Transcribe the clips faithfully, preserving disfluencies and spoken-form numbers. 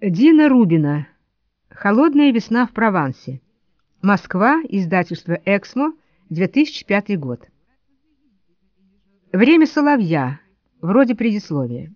Дина Рубина. «Холодная весна в Провансе». Москва. Издательство «Эксмо», две тысячи пятый год. Время соловья. Вроде предисловия.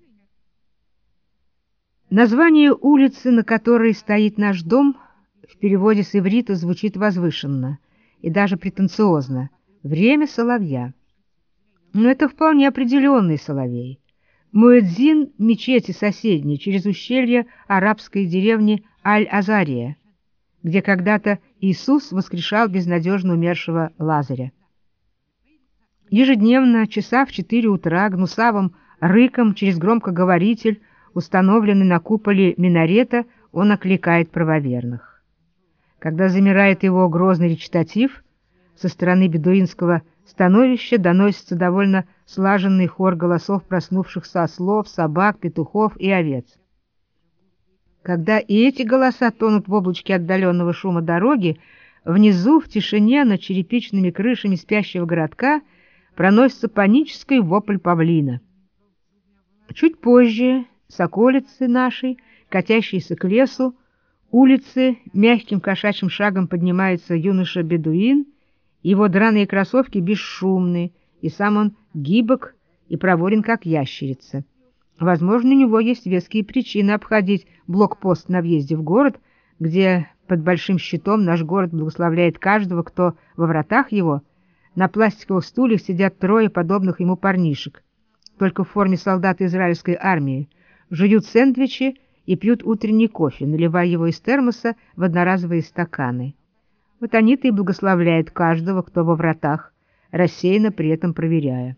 Название улицы, на которой стоит наш дом, в переводе с иврита звучит возвышенно и даже претенциозно. Время соловья. Но это вполне определенный соловей. Муэдзин мечети соседней через ущелье арабской деревни Аль-Азария, где когда-то Иисус воскрешал безнадежно умершего Лазаря. Ежедневно, часа в четыре утра, гнусавым рыком через громкоговоритель, установленный на куполе минарета, он окликает правоверных. Когда замирает его грозный речитатив, со стороны бедуинского становища доносится довольно слаженный хор голосов проснувшихся ослов, собак, петухов и овец. Когда и эти голоса тонут в облачке отдаленного шума дороги, внизу, в тишине, над черепичными крышами спящего городка, проносится панический вопль павлина. Чуть позже с околицы нашей, катящейся к лесу, улицы, мягким кошачьим шагом поднимается юноша-бедуин, его драные кроссовки бесшумны, и сам он гибок и проворен, как ящерица. Возможно, у него есть веские причины обходить блокпост на въезде в город, где под большим щитом наш город благословляет каждого, кто во вратах его. На пластиковых стульях сидят трое подобных ему парнишек, только в форме солдат израильской армии, жуют сэндвичи и пьют утренний кофе, наливая его из термоса в одноразовые стаканы. Вот они-то и благословляют каждого, кто во вратах, рассеянно при этом проверяя.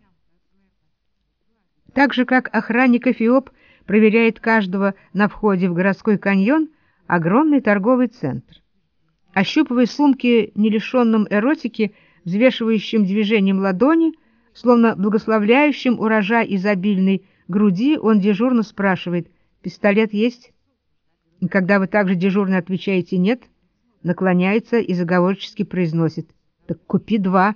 Так же, как охранник-эфиоп проверяет каждого на входе в городской каньон, огромный торговый центр. Ощупывая сумки, не лишенным эротики, взвешивающим движением ладони, словно благословляющим урожай изобильной груди, он дежурно спрашивает: «Пистолет есть?» И когда вы также дежурно отвечаете «нет», наклоняется и заговорчески произносит: «Так купи два».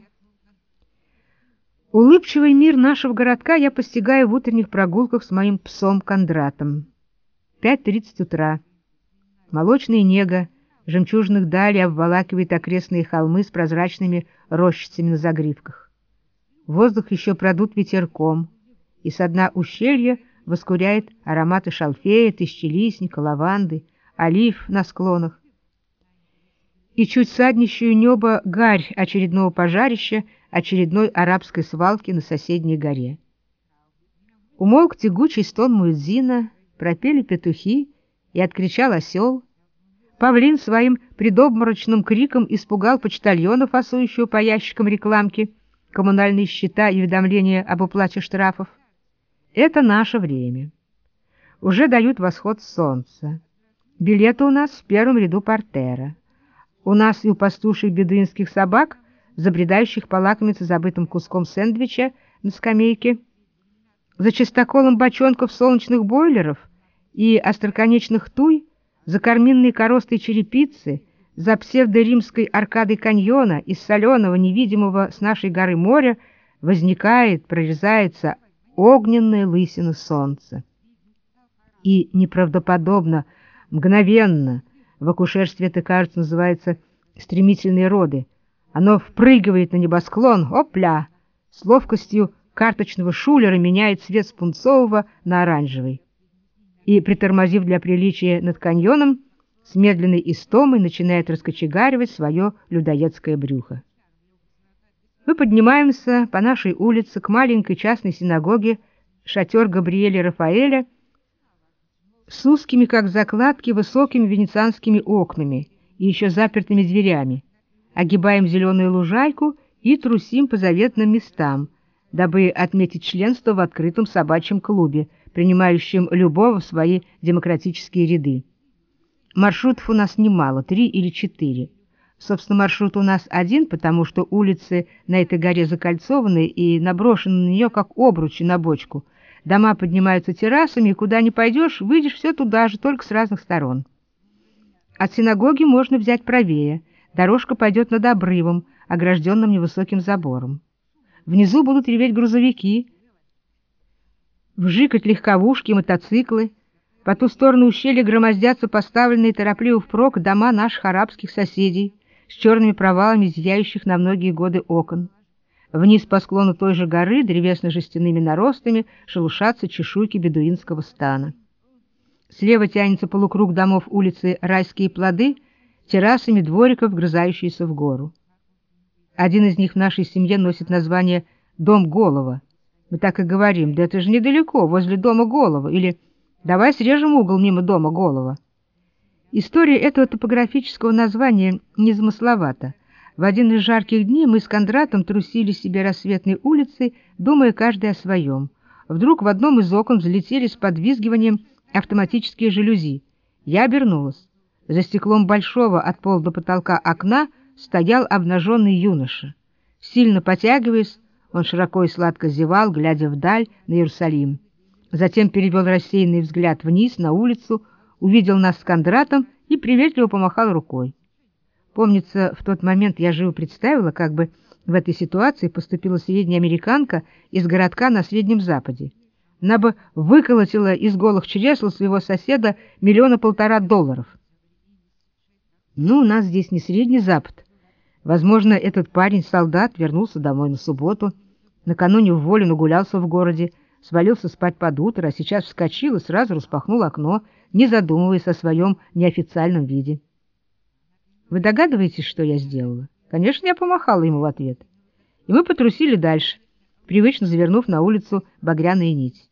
Улыбчивый мир нашего городка я постигаю в утренних прогулках с моим псом Кондратом. пять тридцать утра. Молочная нега жемчужных далей обволакивает окрестные холмы с прозрачными рощицами на загривках. Воздух еще продут ветерком, и со дна ущелья воскуряет ароматы шалфея, тысячелистника, лаванды, олив на склонах. И чуть саднищую небо гарь очередного пожарища, очередной арабской свалки на соседней горе. Умолк тягучий стон муэдзина, пропели петухи, и откричал осел. Павлин своим предобморочным криком испугал почтальона, фасующего по ящикам рекламки, коммунальные счета и уведомления об уплате штрафов. Это наше время. Уже дают восход солнца. Билеты у нас в первом ряду портера. У нас и у пастушек бедуинских собак, забредающих полакомиться забытым куском сэндвича на скамейке, за чистоколом бочонков солнечных бойлеров и остроконечных туй, за карминной коростой черепицы, за псевдоримской аркадой каньона из соленого, невидимого с нашей горы моря возникает, прорезается огненная лысина солнца. И неправдоподобно, мгновенно, в акушерстве это, кажется, называется стремительные роды, оно впрыгивает на небосклон, опля, с ловкостью карточного шулера меняет цвет с пунцового на оранжевый. И, притормозив для приличия над каньоном, с медленной истомой начинает раскочегаривать свое людоедское брюхо. Мы поднимаемся по нашей улице к маленькой частной синагоге «Шатер Габриэля Рафаэля» с узкими, как закладки, высокими венецианскими окнами и еще запертыми дверями, огибаем зеленую лужайку и трусим по заветным местам, дабы отметить членство в открытом собачьем клубе, принимающем любого в свои демократические ряды. Маршрутов у нас немало, три или четыре. Собственно, маршрут у нас один, потому что улицы на этой горе закольцованы и наброшены на нее, как обручи на бочку. Дома поднимаются террасами, и куда ни пойдешь, выйдешь все туда же, только с разных сторон. От синагоги можно взять правее. Дорожка пойдет над обрывом, огражденным невысоким забором. Внизу будут реветь грузовики, вжикать легковушки и мотоциклы. По ту сторону ущелья громоздятся поставленные торопливо впрок дома наших арабских соседей с черными провалами зияющих на многие годы окон. Вниз по склону той же горы древесно-жестяными наростами шелушатся чешуйки бедуинского стана. Слева тянется полукруг домов улицы Райские плоды, террасами двориков, вгрызающиеся в гору. Один из них в нашей семье носит название «Дом Голова». Мы так и говорим: да это же недалеко, возле дома Голова, или «давай срежем угол мимо дома Голова». История этого топографического названия незамысловата. В один из жарких дней мы с Кондратом трусили себе рассветной улицей, думая каждый о своем. Вдруг в одном из окон взлетели с подвизгиванием автоматические жалюзи. Я обернулась. За стеклом большого от пола до потолка окна стоял обнаженный юноша. Сильно потягиваясь, он широко и сладко зевал, глядя вдаль на Иерусалим. Затем перевел рассеянный взгляд вниз на улицу, увидел нас с Кондратом и приветливо помахал рукой. Помнится, в тот момент я живо представила, как бы в этой ситуации поступила средняя американка из городка на Среднем Западе. Она бы выколотила из голых чресл своего соседа миллиона полтора долларов. Ну, у нас здесь не Средний Запад. Возможно, этот парень-солдат вернулся домой на субботу, накануне в волю нагулялся в городе, свалился спать под утро, а сейчас вскочил и сразу распахнул окно, не задумываясь о своем неофициальном виде. Вы догадываетесь, что я сделала? Конечно, я помахала ему в ответ. И мы потрусили дальше, привычно завернув на улицу багряная нить.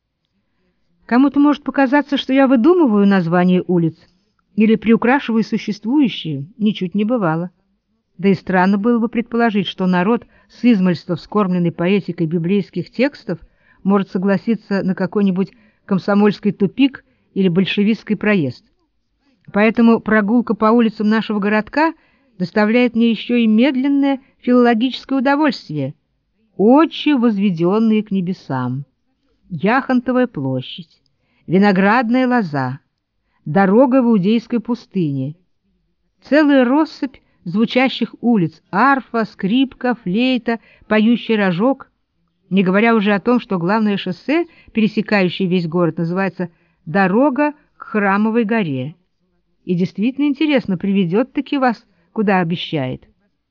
Кому-то может показаться, что я выдумываю названия улиц или приукрашиваю существующие, ничуть не бывало. Да и странно было бы предположить, что народ, с измальства вскормленный поэтикой библейских текстов, может согласиться на какой-нибудь комсомольский тупик или большевистский проезд. Поэтому прогулка по улицам нашего городка доставляет мне еще и медленное филологическое удовольствие, очи, возведенные к небесам. Яхонтовая площадь, виноградная лоза, дорога в Иудейской пустыне, целая россыпь звучащих улиц, арфа, скрипка, флейта, поющий рожок, не говоря уже о том, что главное шоссе, пересекающее весь город, называется «Дорога к Храмовой горе». И действительно интересно, приведет-таки вас, куда обещает.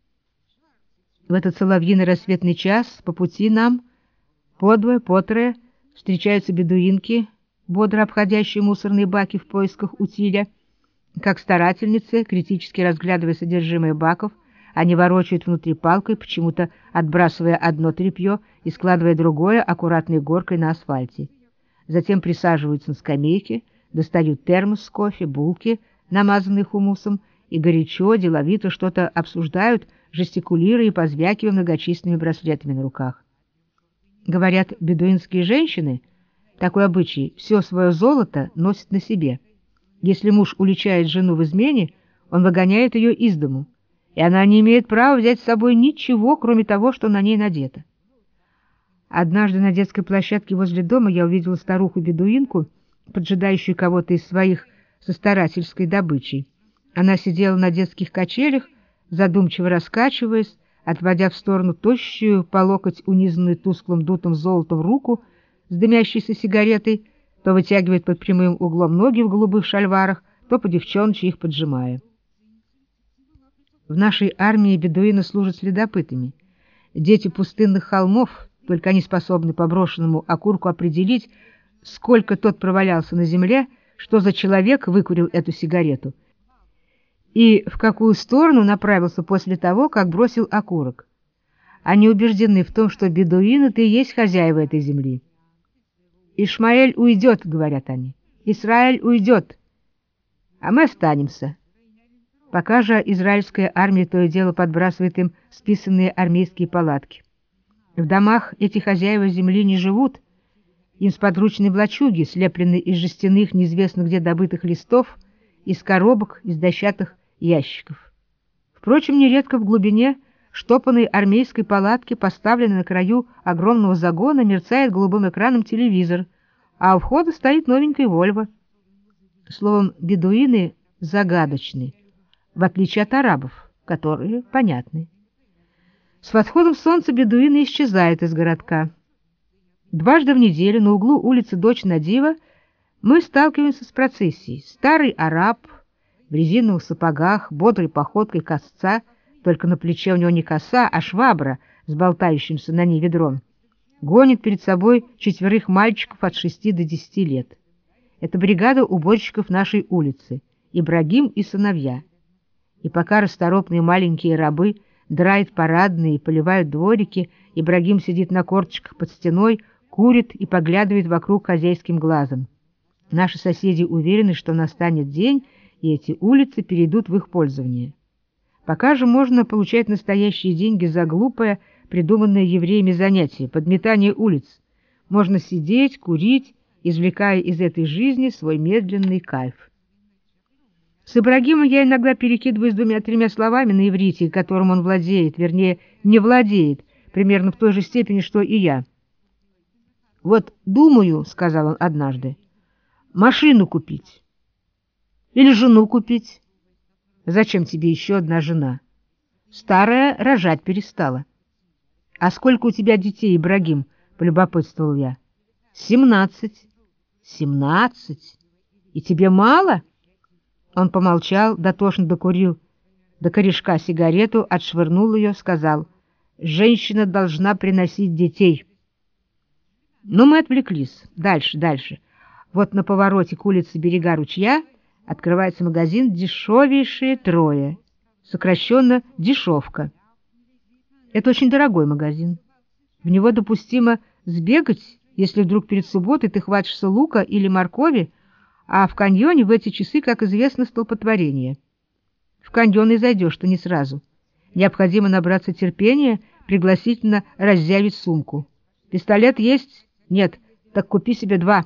В этот соловьиный рассветный час по пути нам, подвое, потрое, встречаются бедуинки, бодро обходящие мусорные баки в поисках утиля. Как старательницы, критически разглядывая содержимое баков, они ворочают внутри палкой, почему-то отбрасывая одно тряпье и складывая другое аккуратной горкой на асфальте. Затем присаживаются на скамейке, достают термос с кофе, булки, намазанные хумусом, и горячо, деловито что-то обсуждают, жестикулируя и позвякивая многочисленными браслетами на руках. Говорят, бедуинские женщины, такой обычай, все свое золото носят на себе. Если муж уличает жену в измене, он выгоняет ее из дому, и она не имеет права взять с собой ничего, кроме того, что на ней надето. Однажды на детской площадке возле дома я увидела старуху-бедуинку, поджидающую кого-то из своих со старательской добычей. Она сидела на детских качелях, задумчиво раскачиваясь, отводя в сторону тощую, по локоть унизанную тусклым дутым золотом руку с дымящейся сигаретой, то вытягивает под прямым углом ноги в голубых шальварах, то по девчоночи их поджимая. В нашей армии бедуины служат следопытами. Дети пустынных холмов, только они способны по брошенному окурку определить, сколько тот провалялся на земле, что за человек выкурил эту сигарету, и в какую сторону направился после того, как бросил окурок. Они убеждены в том, что бедуины-то и есть хозяева этой земли. «Ишмаэль уйдет», — говорят они, — «Израиль уйдет, а мы останемся». Пока же израильская армия то и дело подбрасывает им списанные армейские палатки. В домах эти хозяева земли не живут, им сподручны влачуги, слепленные из жестяных, неизвестно где добытых листов, из коробок, из дощатых ящиков. Впрочем, нередко в глубине штопанной армейской палатки, поставленной на краю огромного загона, мерцает голубым экраном телевизор, а у входа стоит новенькая «Вольво». Словом, бедуины загадочны, в отличие от арабов, которые понятны. С восходом солнца бедуины исчезают из городка. Дважды в неделю на углу улицы Дочь Надива Мы сталкиваемся с процессией. Старый араб в резиновых сапогах, бодрой походкой косца, только на плече у него не коса, а швабра с болтающимся на ней ведром, гонит перед собой четверых мальчиков от шести до десяти лет. Это бригада уборщиков нашей улицы, Ибрагим и сыновья. И пока расторопные маленькие рабы драят парадные и поливают дворики, Ибрагим сидит на корточках под стеной, курит и поглядывает вокруг хозяйским глазом. Наши соседи уверены, что настанет день, и эти улицы перейдут в их пользование. Пока же можно получать настоящие деньги за глупое, придуманное евреями занятие — подметание улиц. Можно сидеть, курить, извлекая из этой жизни свой медленный кайф. С Ибрагимом я иногда перекидываюсь двумя-тремя словами на иврите, которым он владеет, вернее, не владеет, примерно в той же степени, что и я. «Вот думаю, — сказал он однажды, — машину купить или жену купить». «Зачем тебе еще одна жена? Старая рожать перестала». «А сколько у тебя детей, Ибрагим?» — полюбопытствовал я. «Семнадцать». «Семнадцать? И тебе мало?» Он помолчал, дотошно докурил до корешка сигарету, отшвырнул ее, сказал: «Женщина должна приносить детей». Но мы отвлеклись. Дальше, дальше. Вот на повороте к улице берега ручья открывается магазин «Дешевейшие трое», сокращенно «Дешевка». Это очень дорогой магазин. В него допустимо сбегать, если вдруг перед субботой ты хватишься лука или моркови, а в каньоне в эти часы, как известно, столпотворение. В каньон и зайдешь-то не сразу. Необходимо набраться терпения, пригласительно раззявить сумку. «Пистолет есть? Нет. Так купи себе два».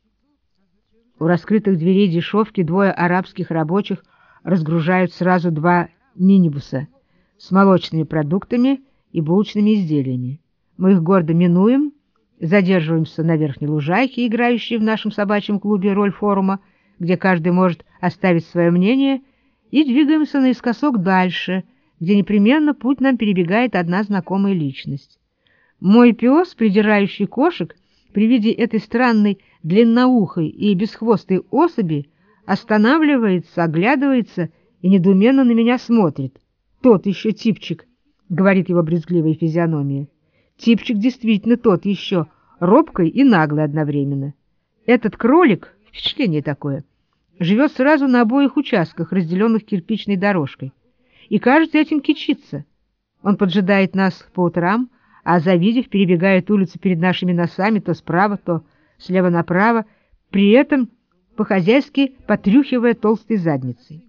У раскрытых дверей дешевки двое арабских рабочих разгружают сразу два минибуса с молочными продуктами и булочными изделиями. Мы их гордо минуем, задерживаемся на верхней лужайке, играющей в нашем собачьем клубе роль форума, где каждый может оставить свое мнение, и двигаемся наискосок дальше, где непременно путь нам перебегает одна знакомая личность. Мой пес, придирающий кошек, при виде этой странной длинноухой и бесхвостой особи останавливается, оглядывается и недоуменно на меня смотрит. «Тот еще типчик», — говорит его брезгливая физиономия. Типчик действительно тот еще, робкой и наглый одновременно. Этот кролик, впечатление такое, живет сразу на обоих участках, разделенных кирпичной дорожкой, и, кажется, этим кичится. Он поджидает нас по утрам, а, завидев, перебегает улицу перед нашими носами то справа, то слева направо, при этом по-хозяйски потрюхивая толстой задницей.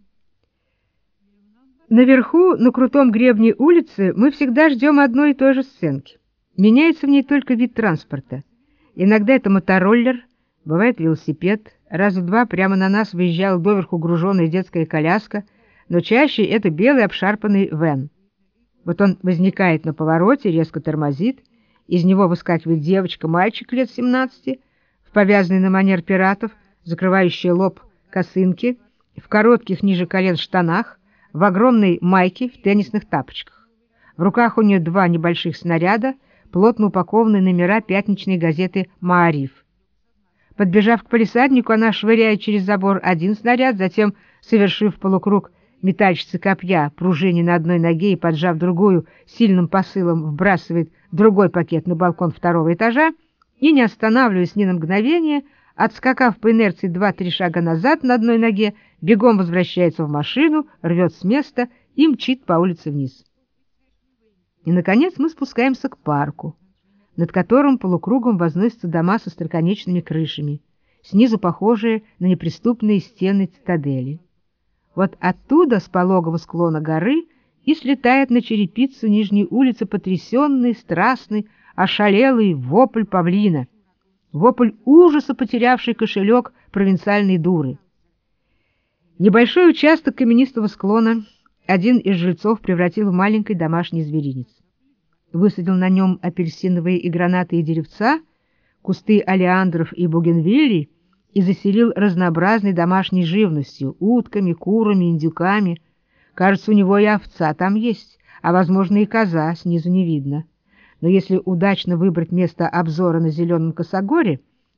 Наверху, на крутом гребне улицы, мы всегда ждем одной и той же сценки. Меняется в ней только вид транспорта. Иногда это мотороллер, бывает велосипед, раза два прямо на нас выезжала доверху груженная детская коляска, но чаще это белый обшарпанный вэн. Вот он возникает на повороте, резко тормозит, из него выскакивает девочка-мальчик лет семнадцати, в повязанной на манер пиратов, закрывающей лоб косынке, в коротких ниже колен штанах, в огромной майке, в теннисных тапочках. В руках у нее два небольших снаряда, плотно упакованные номера пятничной газеты «Маариф». Подбежав к палисаднику, она швыряет через забор один снаряд, затем, совершив полукруг метальщицы копья, пружине на одной ноге и поджав другую, сильным посылом вбрасывает другой пакет на балкон второго этажа и, не останавливаясь ни на мгновение, отскакав по инерции два-три шага назад на одной ноге, бегом возвращается в машину, рвет с места и мчит по улице вниз. И, наконец, мы спускаемся к парку, над которым полукругом возносятся дома со остроконечными крышами, снизу похожие на неприступные стены цитадели. Вот оттуда, с пологого склона горы, и слетает на черепицу нижней улицы потрясенный, страстный, ошалелый вопль павлина, вопль ужаса, потерявший кошелек провинциальной дуры. Небольшой участок каменистого склона один из жильцов превратил в маленький домашний зверинец. Высадил на нем апельсиновые и гранатые деревца, кусты олеандров и бугенвиллий и заселил разнообразной домашней живностью, утками, курами, индюками. Кажется, у него и овца там есть, а, возможно, и коза, снизу не видно. Но если удачно выбрать место обзора на зеленом косогоре,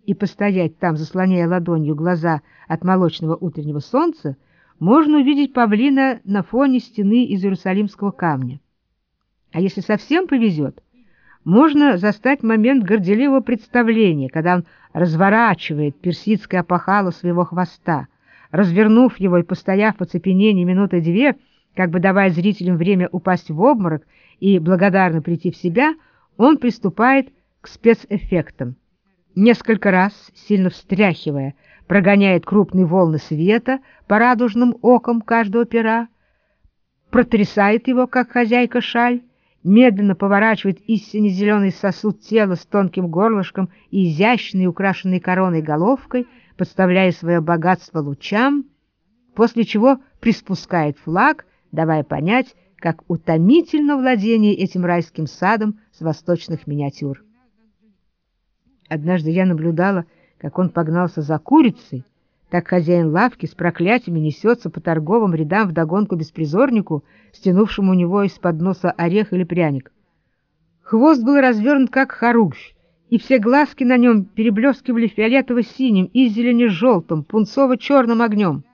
и постоять там, заслоняя ладонью глаза от молочного утреннего солнца, можно увидеть павлина на фоне стены из иерусалимского камня. А если совсем повезет, можно застать момент горделивого представления, когда он разворачивает персидское опахало своего хвоста, развернув его и постояв в оцепенении минуты две, как бы давая зрителям время упасть в обморок и благодарно прийти в себя, он приступает к спецэффектам. Несколько раз, сильно встряхивая, прогоняет крупные волны света по радужным окам каждого пера, протрясает его, как хозяйка шаль, медленно поворачивает истинно зеленый сосуд тела с тонким горлышком и изящной, украшенной короной головкой, подставляя свое богатство лучам, после чего приспускает флаг, давая понять, как утомительно владение этим райским садом с восточных миниатюр. Однажды я наблюдала, как он погнался за курицей, так хозяин лавки с проклятиями несется по торговым рядам вдогонку беспризорнику, стянувшему у него из-под носа орех или пряник. Хвост был развернут, как хоругвь, и все глазки на нем переблескивали фиолетово-синим и зелено-желтым, пунцово-черным огнем.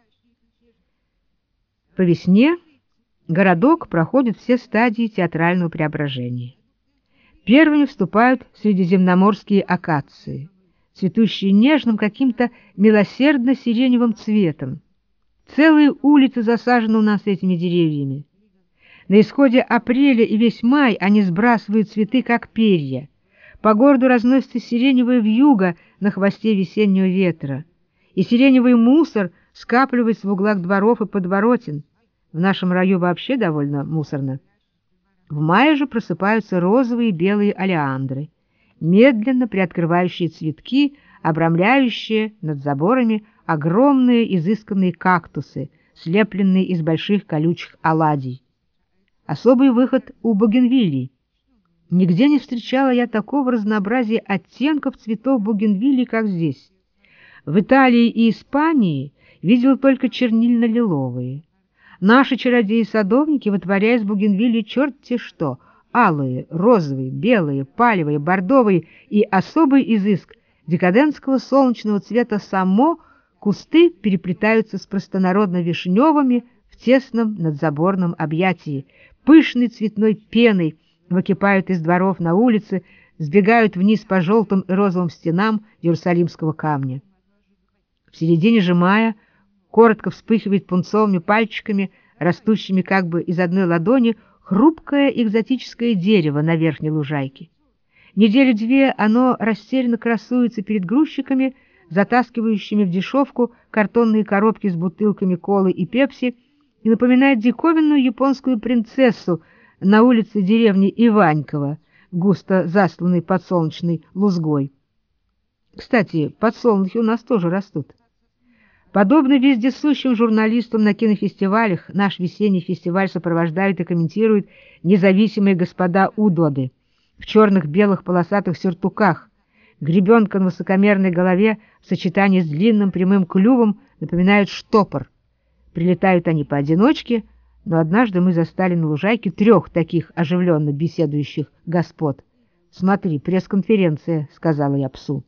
По весне городок проходит все стадии театрального преображения. Первыми вступают средиземноморские акации, цветущие нежным каким-то милосердно-сиреневым цветом. Целые улицы засажены у нас этими деревьями. На исходе апреля и весь май они сбрасывают цветы, как перья. По городу разносится сиреневая вьюга на хвосте весеннего ветра, и сиреневый мусор скапливается в углах дворов и подворотен. В нашем раю вообще довольно мусорно. В мае же просыпаются розовые и белые олеандры, медленно приоткрывающие цветки, обрамляющие над заборами огромные изысканные кактусы, слепленные из больших колючих оладий. Особый выход у бугенвиллий. Нигде не встречала я такого разнообразия оттенков цветов бугенвиллий, как здесь. В Италии и Испании видел только чернильно-лиловые. Наши чародеи-садовники вытворяют с бугенвиллий черт-те что — алые, розовые, белые, палевые, бордовые и особый изыск декадентского солнечного цвета само кусты переплетаются с простонародно-вишневыми в тесном надзаборном объятии, пышной цветной пеной выкипают из дворов на улице, сбегают вниз по желтым и розовым стенам Иерусалимского камня. В середине же мая коротко вспыхивает пунцовыми пальчиками, растущими как бы из одной ладони, хрупкое экзотическое дерево на верхней лужайке. Недели две оно растерянно красуется перед грузчиками, затаскивающими в дешевку картонные коробки с бутылками колы и пепси, и напоминает диковинную японскую принцессу на улице деревни Иваньково, густо засланной подсолнечной лузгой. Кстати, подсолнухи у нас тоже растут. Подобно вездесущим журналистам на кинофестивалях, наш весенний фестиваль сопровождают и комментируют независимые господа удоды в черных белых полосатых сюртуках. Гребенка на высокомерной голове в сочетании с длинным прямым клювом напоминают штопор. Прилетают они поодиночке, но однажды мы застали на лужайке трех таких оживленно беседующих господ. «Смотри, пресс-конференция», — сказала я псу.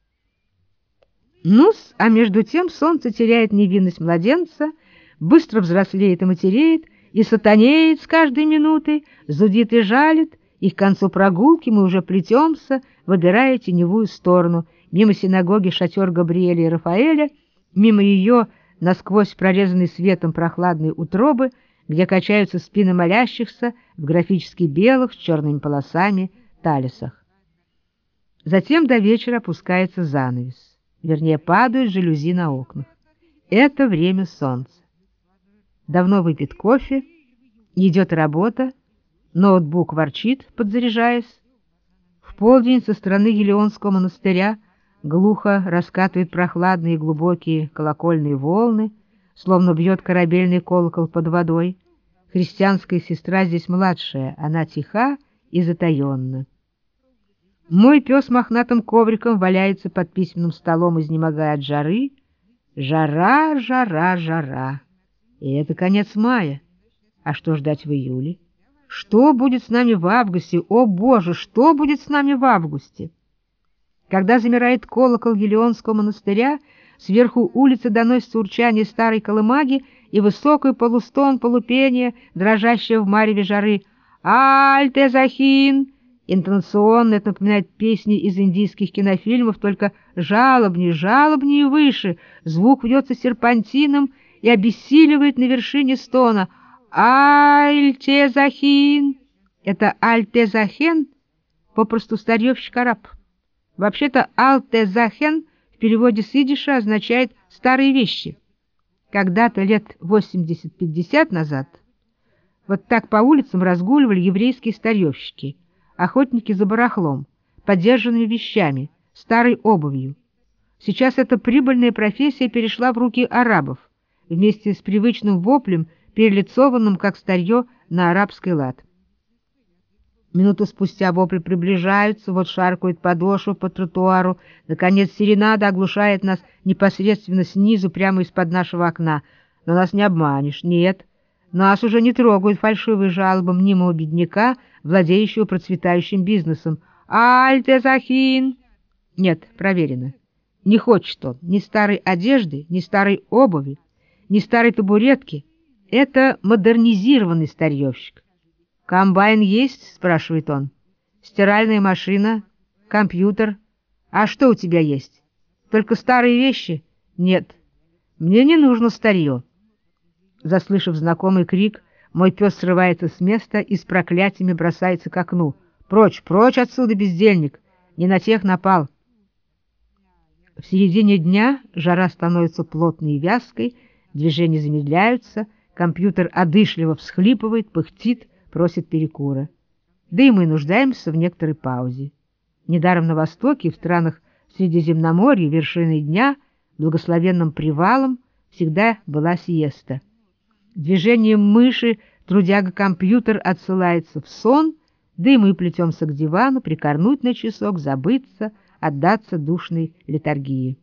Ну-с, а между тем солнце теряет невинность младенца, быстро взрослеет и матереет, и сатанеет с каждой минутой, зудит и жалит, и к концу прогулки мы уже плетемся, выбирая теневую сторону, мимо синагоги шатер Габриэля и Рафаэля, мимо ее насквозь прорезанной светом прохладной утробы, где качаются спины молящихся в графически белых с черными полосами талисах. Затем до вечера опускается занавес. Вернее, падают жалюзи на окнах. Это время солнца. Давно выпит кофе, идет работа, ноутбук ворчит, подзаряжаясь. В полдень со стороны Елеонского монастыря глухо раскатывают прохладные и глубокие колокольные волны, словно бьет корабельный колокол под водой. Христианская сестра здесь младшая, она тиха и затаенна. Мой пес мохнатым ковриком валяется под письменным столом, изнемогая от жары. Жара, жара, жара. И это конец мая. А что ждать в июле? Что будет с нами в августе? О, Боже, что будет с нами в августе? Когда замирает колокол Елеонского монастыря, сверху улицы доносится урчание старой колымаги и высокий полустон полупения, дрожащее в мареве жары. «Аль-те-Захин!» Интонационно это напоминает песни из индийских кинофильмов, только жалобнее, жалобнее и выше. Звук вьется серпантином и обессиливает на вершине стона. «Аль-те-Захин!» Это «Аль-те-Захен» попросту старьевщик-араб. Вообще-то «Аль-те-Захен» в переводе с идиша означает «старые вещи». Когда-то лет восемьдесят-пятьдесят назад вот так по улицам разгуливали еврейские старьевщики, охотники за барахлом, подержанными вещами, старой обувью. Сейчас эта прибыльная профессия перешла в руки арабов, вместе с привычным воплем, перелицованным как старье на арабский лад. Минуту спустя вопли приближаются, вот шаркают подошвы по тротуару. Наконец серенада оглушает нас непосредственно снизу, прямо из-под нашего окна. Но нас не обманешь, нет. Нас уже не трогают фальшивые жалобы мнимого бедняка, владеющего процветающим бизнесом. «Аль-те-Захин!» Нет, проверено. Не хочет он ни старой одежды, ни старой обуви, ни старой табуретки. Это модернизированный старьевщик. «Комбайн есть?» — спрашивает он. «Стиральная машина? Компьютер? А что у тебя есть? Только старые вещи?» «Нет, мне не нужно старье». Заслышав знакомый крик, мой пес срывается с места и с проклятиями бросается к окну. «Прочь, прочь отсюда, бездельник! Не на тех напал!» В середине дня жара становится плотной и вязкой, движения замедляются, компьютер одышливо всхлипывает, пыхтит, просит перекура. Да и мы нуждаемся в некоторой паузе. Недаром на Востоке, в странах Средиземноморья, вершиной дня, благословенным привалом, всегда была сиеста. Движением мыши трудяга-компьютер отсылается в сон, да и мы плетемся к дивану, прикорнуть на часок, забыться, отдаться душной летаргии.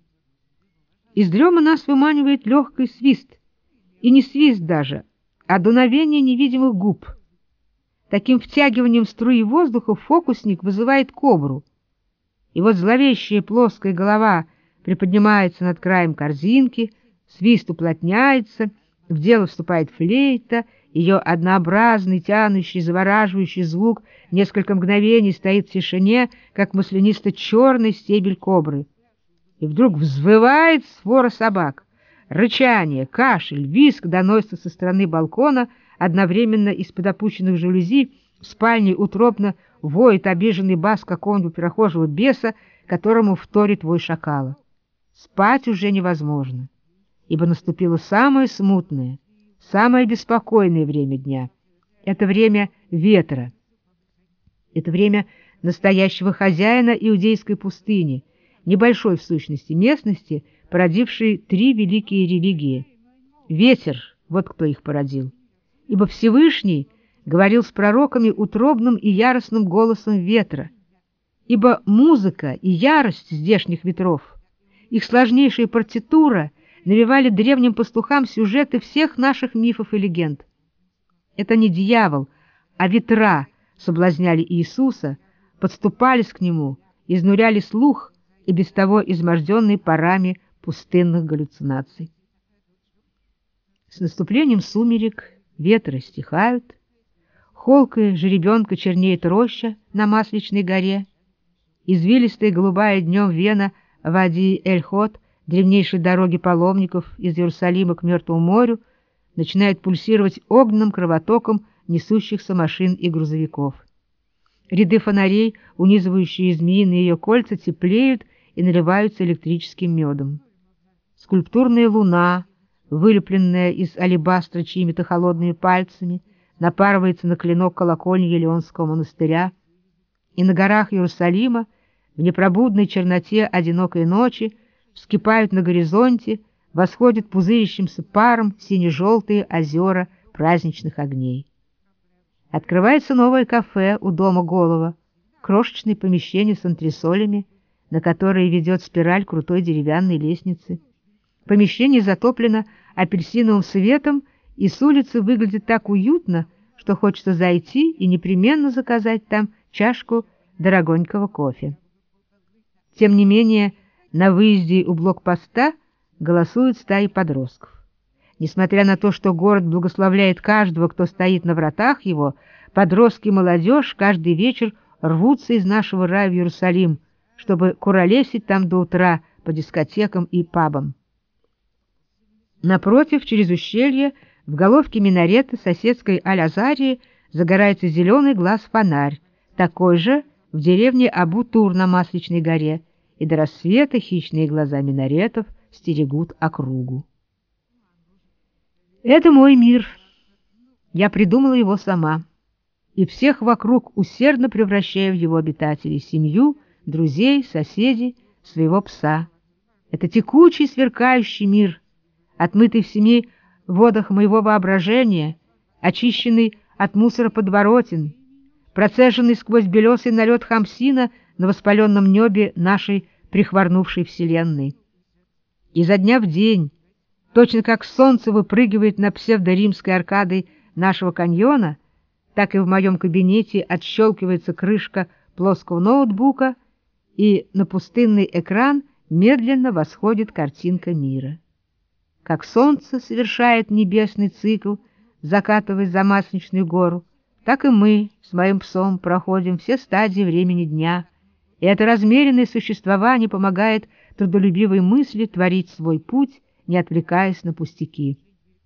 Из дрема нас выманивает легкий свист, и не свист даже, а дуновение невидимых губ. Таким втягиванием струи воздуха фокусник вызывает кобру. И вот зловещая плоская голова приподнимается над краем корзинки, свист уплотняется, в дело вступает флейта, ее однообразный, тянущий, завораживающий звук несколько мгновений стоит в тишине, как маслянисто-черный стебель кобры. И вдруг взвывает свора собак. Рычание, кашель, визг доносится со стороны балкона, одновременно из-под опущенных жалюзи в спальне утробно воет обиженный бас какого-нибудь прохожего беса, которому вторит вой шакала. Спать уже невозможно, ибо наступило самое смутное, самое беспокойное время дня. Это время ветра. Это время настоящего хозяина иудейской пустыни, небольшой в сущности местности, породившей три великие религии. Ветер, вот кто их породил. Ибо Всевышний говорил с пророками утробным и яростным голосом ветра. Ибо музыка и ярость здешних ветров, их сложнейшая партитура навевали древним пастухам сюжеты всех наших мифов и легенд. Это не дьявол, а ветра соблазняли Иисуса, подступались к нему, изнуряли слух и без того изможденный парами пустынных галлюцинаций. С наступлением сумерек ветры стихают, холкая жеребенка чернеет роща на Масличной горе, извилистая голубая днем вена Вади-эль-Ход, древнейшей дороги паломников из Иерусалима к Мертвому морю, начинает пульсировать огненным кровотоком несущихся машин и грузовиков. Ряды фонарей, унизывающие змеиные ее кольца, теплеют и наливаются электрическим медом. Скульптурная луна, вылепленная из алебастра чьими-то холодными пальцами, напарывается на клинок колокольни Елеонского монастыря, и на горах Иерусалима, в непробудной черноте одинокой ночи, вскипают на горизонте, восходят пузырящимся паром сине-желтые озера праздничных огней. Открывается новое кафе у дома Голова, крошечное помещение с антресолями, на которое ведет спираль крутой деревянной лестницы. Помещение затоплено апельсиновым светом, и с улицы выглядит так уютно, что хочется зайти и непременно заказать там чашку дорогонького кофе. Тем не менее, на выезде у блокпоста голосуют стаи подростков. Несмотря на то, что город благословляет каждого, кто стоит на вратах его, подростки и молодежь каждый вечер рвутся из нашего рая в Иерусалим, чтобы куролесить там до утра по дискотекам и пабам. Напротив, через ущелье, в головке минарета соседской Аль-Азарии загорается зеленый глаз-фонарь, такой же в деревне Абу-Тур на Масличной горе, и до рассвета хищные глаза минаретов стерегут округу. Это мой мир. Я придумала его сама, и всех вокруг усердно превращаю в его обитателей: семью, друзей, соседей, своего пса. Это текучий, сверкающий мир, отмытый в семи водах моего воображения, очищенный от мусора подворотен, процеженный сквозь белесый налет хамсина на воспаленном небе нашей прихворнувшей вселенной. Изо дня в день, точно как солнце выпрыгивает на псевдоримской аркадой нашего каньона, так и в моем кабинете отщелкивается крышка плоского ноутбука, и на пустынный экран медленно восходит картинка мира. Как солнце совершает небесный цикл, закатываясь за Масличную гору, так и мы с моим псом проходим все стадии времени дня, и это размеренное существование помогает трудолюбивой мысли творить свой путь, не отвлекаясь на пустяки.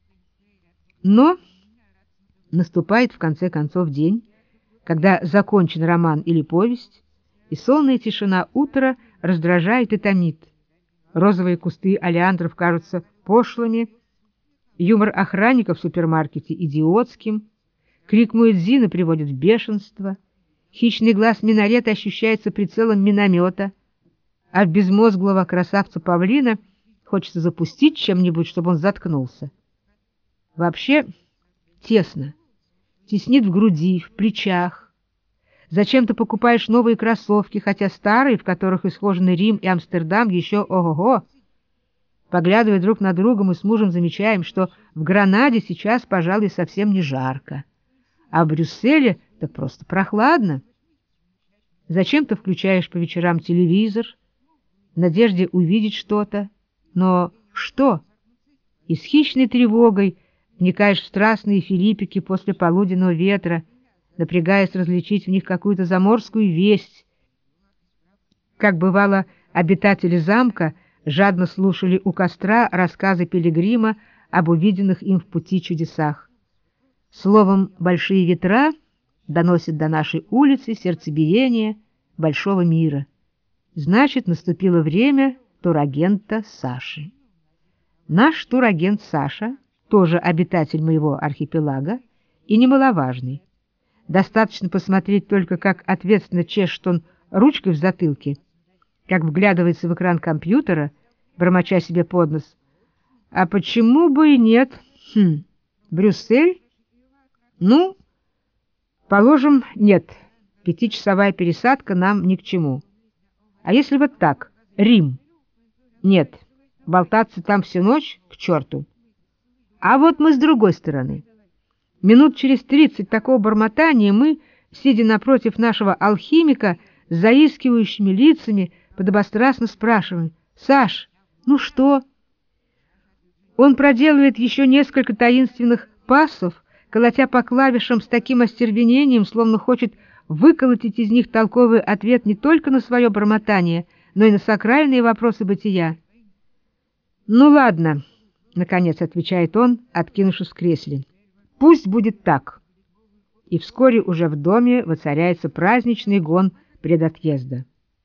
Но наступает в конце концов день, когда закончен роман или повесть, и сонная тишина утра раздражает и томит. Розовые кусты олеандров кажутся пошлыми, юмор охранника в супермаркете идиотским, крик муэдзина приводит в бешенство, хищный глаз минарета ощущается прицелом миномета, а в безмозглого красавца павлина хочется запустить чем-нибудь, чтобы он заткнулся. Вообще тесно, теснит в груди, в плечах. Зачем ты покупаешь новые кроссовки, хотя старые, в которых исхожены Рим и Амстердам, еще ого-го? Поглядывая друг на друга, мы с мужем замечаем, что в Гранаде сейчас, пожалуй, совсем не жарко, а в Брюсселе так просто прохладно. Зачем ты включаешь по вечерам телевизор, в надежде увидеть что-то? Но что? И с хищной тревогой вникаешь в страстные филиппики после полуденного ветра, напрягаясь различить в них какую-то заморскую весть. Как бывало, обитатели замка жадно слушали у костра рассказы пилигрима об увиденных им в пути чудесах. Словом, большие ветра доносят до нашей улицы сердцебиение большого мира. Значит, наступило время турагента Саши. Наш турагент Саша тоже обитатель моего архипелага и немаловажный. Достаточно посмотреть только, как ответственно чешет он ручкой в затылке, как вглядывается в экран компьютера, бормоча себе под нос. А почему бы и нет? Хм, Брюссель? Ну, положим, нет, пятичасовая пересадка нам ни к чему. А если вот так, Рим? Нет, болтаться там всю ночь к черту. А вот мы с другой стороны. Минут через тридцать такого бормотания мы, сидя напротив нашего алхимика, с заискивающими лицами, подобострастно спрашиваем: «Саш, ну что?» Он проделывает еще несколько таинственных пассов, колотя по клавишам с таким остервенением, словно хочет выколотить из них толковый ответ не только на свое бормотание, но и на сакральные вопросы бытия. «Ну ладно», — наконец отвечает он, откинувшись в кресле. «Пусть будет так». И вскоре уже в доме воцаряется праздничный гон предотъезда.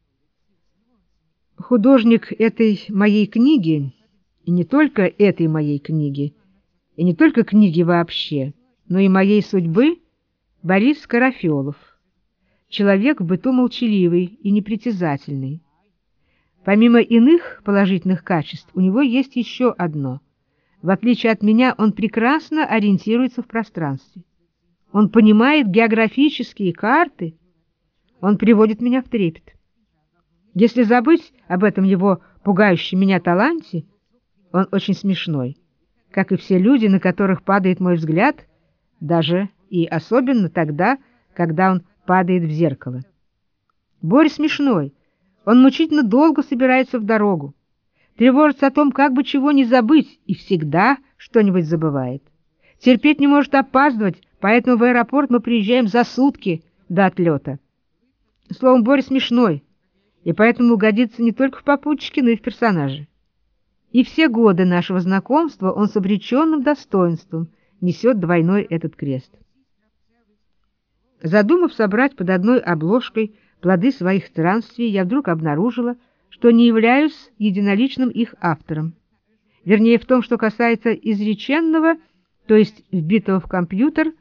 Художник этой моей книги, и не только этой моей книги, и не только книги вообще, но и моей судьбы, Борис Скорофелов, человек в быту молчаливый и непритязательный. Помимо иных положительных качеств, у него есть еще одно. В отличие от меня, он прекрасно ориентируется в пространстве. Он понимает географические карты. Он приводит меня в трепет. Если забыть об этом его пугающем меня таланте, он очень смешной, как и все люди, на которых падает мой взгляд, даже и особенно тогда, когда он падает в зеркало. Боря смешной. Он мучительно долго собирается в дорогу, тревожится о том, как бы чего не забыть, и всегда что-нибудь забывает. Терпеть не может опаздывать, поэтому в аэропорт мы приезжаем за сутки до отлета. Словом, Боря смешной, и поэтому годится не только в попутчике, но и в персонаже. И все годы нашего знакомства он с обреченным достоинством несет двойной этот крест. Задумав собрать под одной обложкой плоды своих странствий, я вдруг обнаружила, что не являюсь единоличным их автором. Вернее, в том, что касается изреченного, то есть вбитого в компьютер,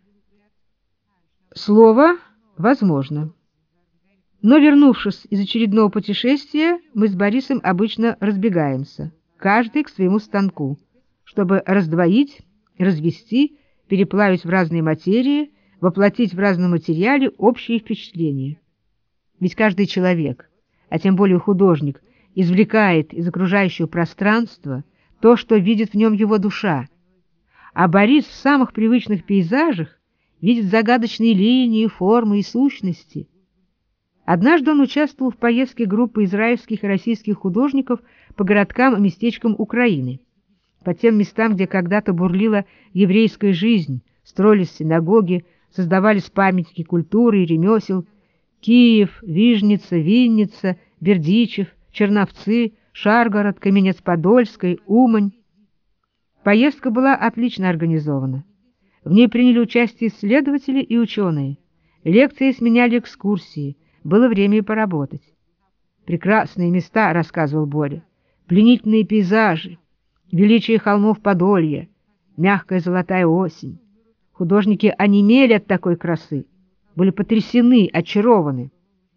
слова «возможно». Но, вернувшись из очередного путешествия, мы с Борисом обычно разбегаемся, каждый к своему станку, чтобы раздвоить, развести, переплавить в разные материи, воплотить в разном материале общие впечатления. Ведь каждый человек, а тем более художник, извлекает из окружающего пространства то, что видит в нем его душа, а Борис в самых привычных пейзажах видит загадочные линии, формы и сущности. Однажды он участвовал в поездке группы израильских и российских художников по городкам и местечкам Украины, по тем местам, где когда-то бурлила еврейская жизнь, строились синагоги, создавались памятники культуры и ремесел: Киев, Вижница, Винница, Бердичев, Черновцы, Шаргород, Каменец-Подольский, Умань. Поездка была отлично организована. В ней приняли участие исследователи и ученые. Лекции сменяли экскурсии, было время и поработать. «Прекрасные места», — рассказывал Боря, — «пленительные пейзажи, величие холмов Подолья, мягкая золотая осень». Художники онемели от такой красы, были потрясены, очарованы.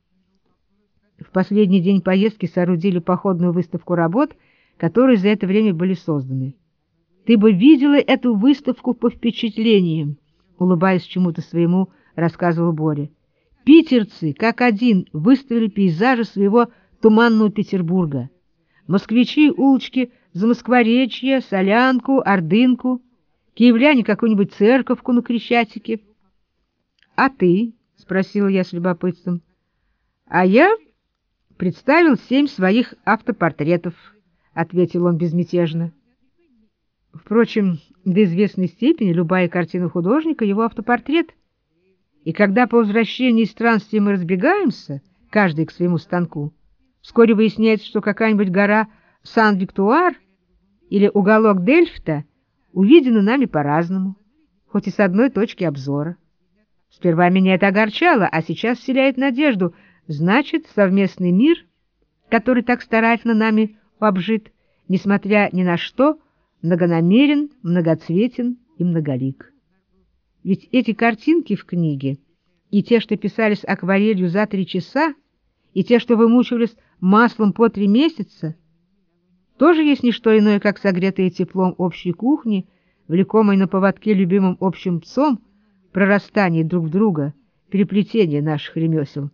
В последний день поездки соорудили походную выставку работ, которые за это время были созданы. «Ты бы видела эту выставку по впечатлениям», — улыбаясь чему-то своему, рассказывал Боря. «Питерцы, как один, выставили пейзажи своего туманного Петербурга. Москвичи — улочки Замоскворечья, Солянку, Ордынку, киевляне — какую-нибудь церковку на Крещатике». «А ты?» — спросила я с любопытством. «А я представил семь своих автопортретов», — ответил он безмятежно. Впрочем, до известной степени любая картина художника — его автопортрет. И когда по возвращении из странствия мы разбегаемся, каждый к своему станку, вскоре выясняется, что какая-нибудь гора Сан-Виктуар или уголок Дельфта увидены нами по-разному, хоть и с одной точки обзора. Сперва меня это огорчало, а сейчас вселяет надежду. Значит, совместный мир, который так старательно нами обжит, несмотря ни на что, многонамерен, многоцветен и многолик. Ведь эти картинки в книге, и те, что писались акварелью за три часа, и те, что вымучивались маслом по три месяца, тоже есть не что иное, как согретые теплом общей кухни, влекомой на поводке любимым общим псом, прорастание друг в друга, переплетение наших ремесел.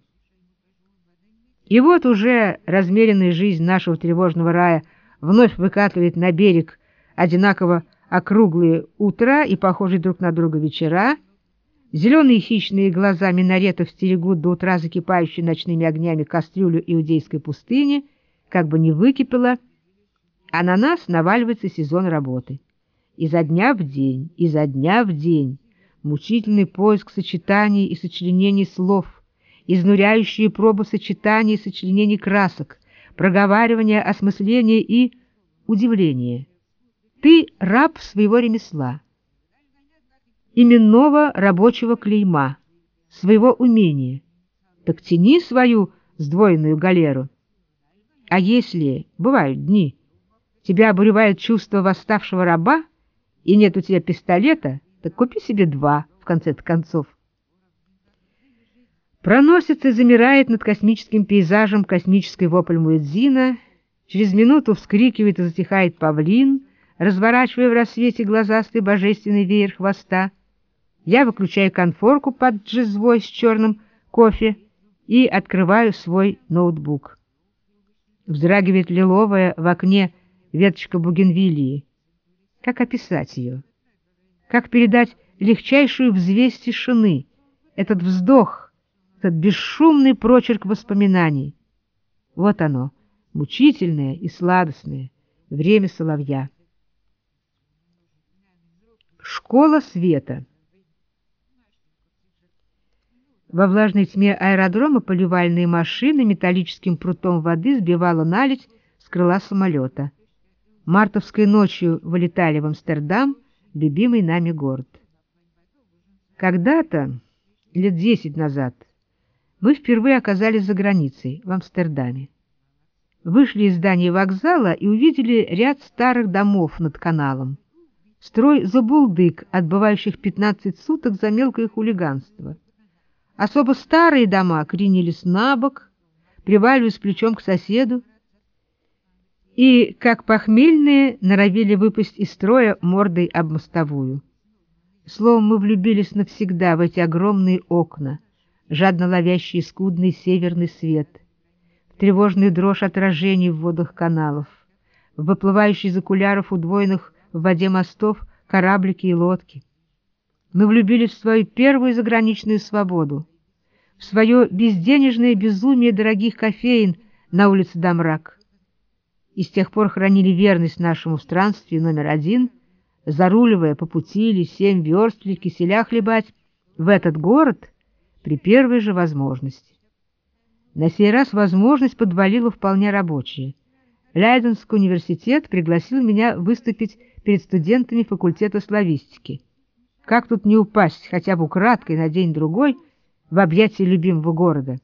И вот уже размеренная жизнь нашего тревожного рая вновь выкатывает на берег одинаково округлые утра и похожие друг на друга вечера. Зеленые хищные глаза минаретов стерегут до утра закипающие ночными огнями кастрюлю иудейской пустыни, как бы не выкипела, а на нас наваливается сезон работы. Изо дня в день, изо дня в день мучительный поиск сочетаний и сочленений слов, изнуряющие пробы сочетаний и сочленений красок, проговаривание, осмысление и удивление. Ты раб своего ремесла, именного рабочего клейма, своего умения. Так тяни свою сдвоенную галеру. А если, бывают дни, тебя обуревает чувство восставшего раба, и нет у тебя пистолета, так купи себе два, в конце-то концов. Проносится и замирает над космическим пейзажем космический вопль Муэдзина, через минуту вскрикивает и затихает павлин, разворачивая в рассвете глазастый божественный веер хвоста. Я выключаю конфорку под джезвой с черным кофе и открываю свой ноутбук. Вздрагивает лиловая в окне веточка бугенвиллии. Как описать ее? Как передать легчайшую взвесь тишины, этот вздох, этот бесшумный прочерк воспоминаний? Вот оно, мучительное и сладостное время соловья. Школа света. Во влажной тьме аэродрома поливальные машины металлическим прутом воды сбивала наледь с крыла самолета. Мартовской ночью вылетали в Амстердам, любимый нами город. Когда-то, лет десять назад, мы впервые оказались за границей, в Амстердаме. Вышли из здания вокзала и увидели ряд старых домов над каналом. Строй забулдык, отбывающих пятнадцать суток за мелкое хулиганство. Особо старые дома кренились на бок, приваливаясь плечом к соседу, и, как похмельные, норовили выпасть из строя мордой об мостовую. Словом, мы влюбились навсегда в эти огромные окна, жадно ловящие скудный северный свет, в тревожную дрожь отражений в водах каналов, в выплывающие из окуляров удвоенных в воде мостов кораблики и лодки. Мы влюбились в свою первую заграничную свободу, в свое безденежное безумие дорогих кофеин на улице Дамрак. И с тех пор хранили верность нашему странствию номер один, заруливая по пути или семь верст или киселя хлебать в этот город при первой же возможности. На сей раз возможность подвалила вполне рабочая. Лейденский университет пригласил меня выступить перед студентами факультета славистики. Как тут не упасть хотя бы украдкой на день-другой в объятия любимого города?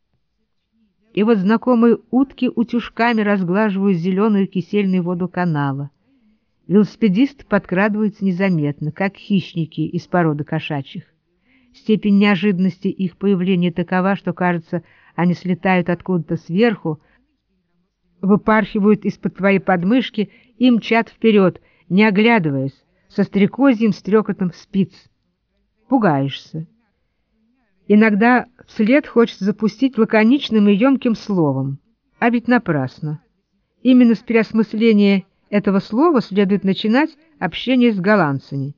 И вот знакомые утки утюжками разглаживают зеленую кисельную воду канала. Велосипедисты подкрадываются незаметно, как хищники из породы кошачьих. Степень неожиданности их появления такова, что, кажется, они слетают откуда-то сверху, выпархивают из-под твоей подмышки и мчат вперед, не оглядываясь, со стрекозьим стрекотом спиц. Пугаешься. Иногда вслед хочется запустить лаконичным и емким словом, а ведь напрасно. Именно с переосмысления этого слова следует начинать общение с голландцами.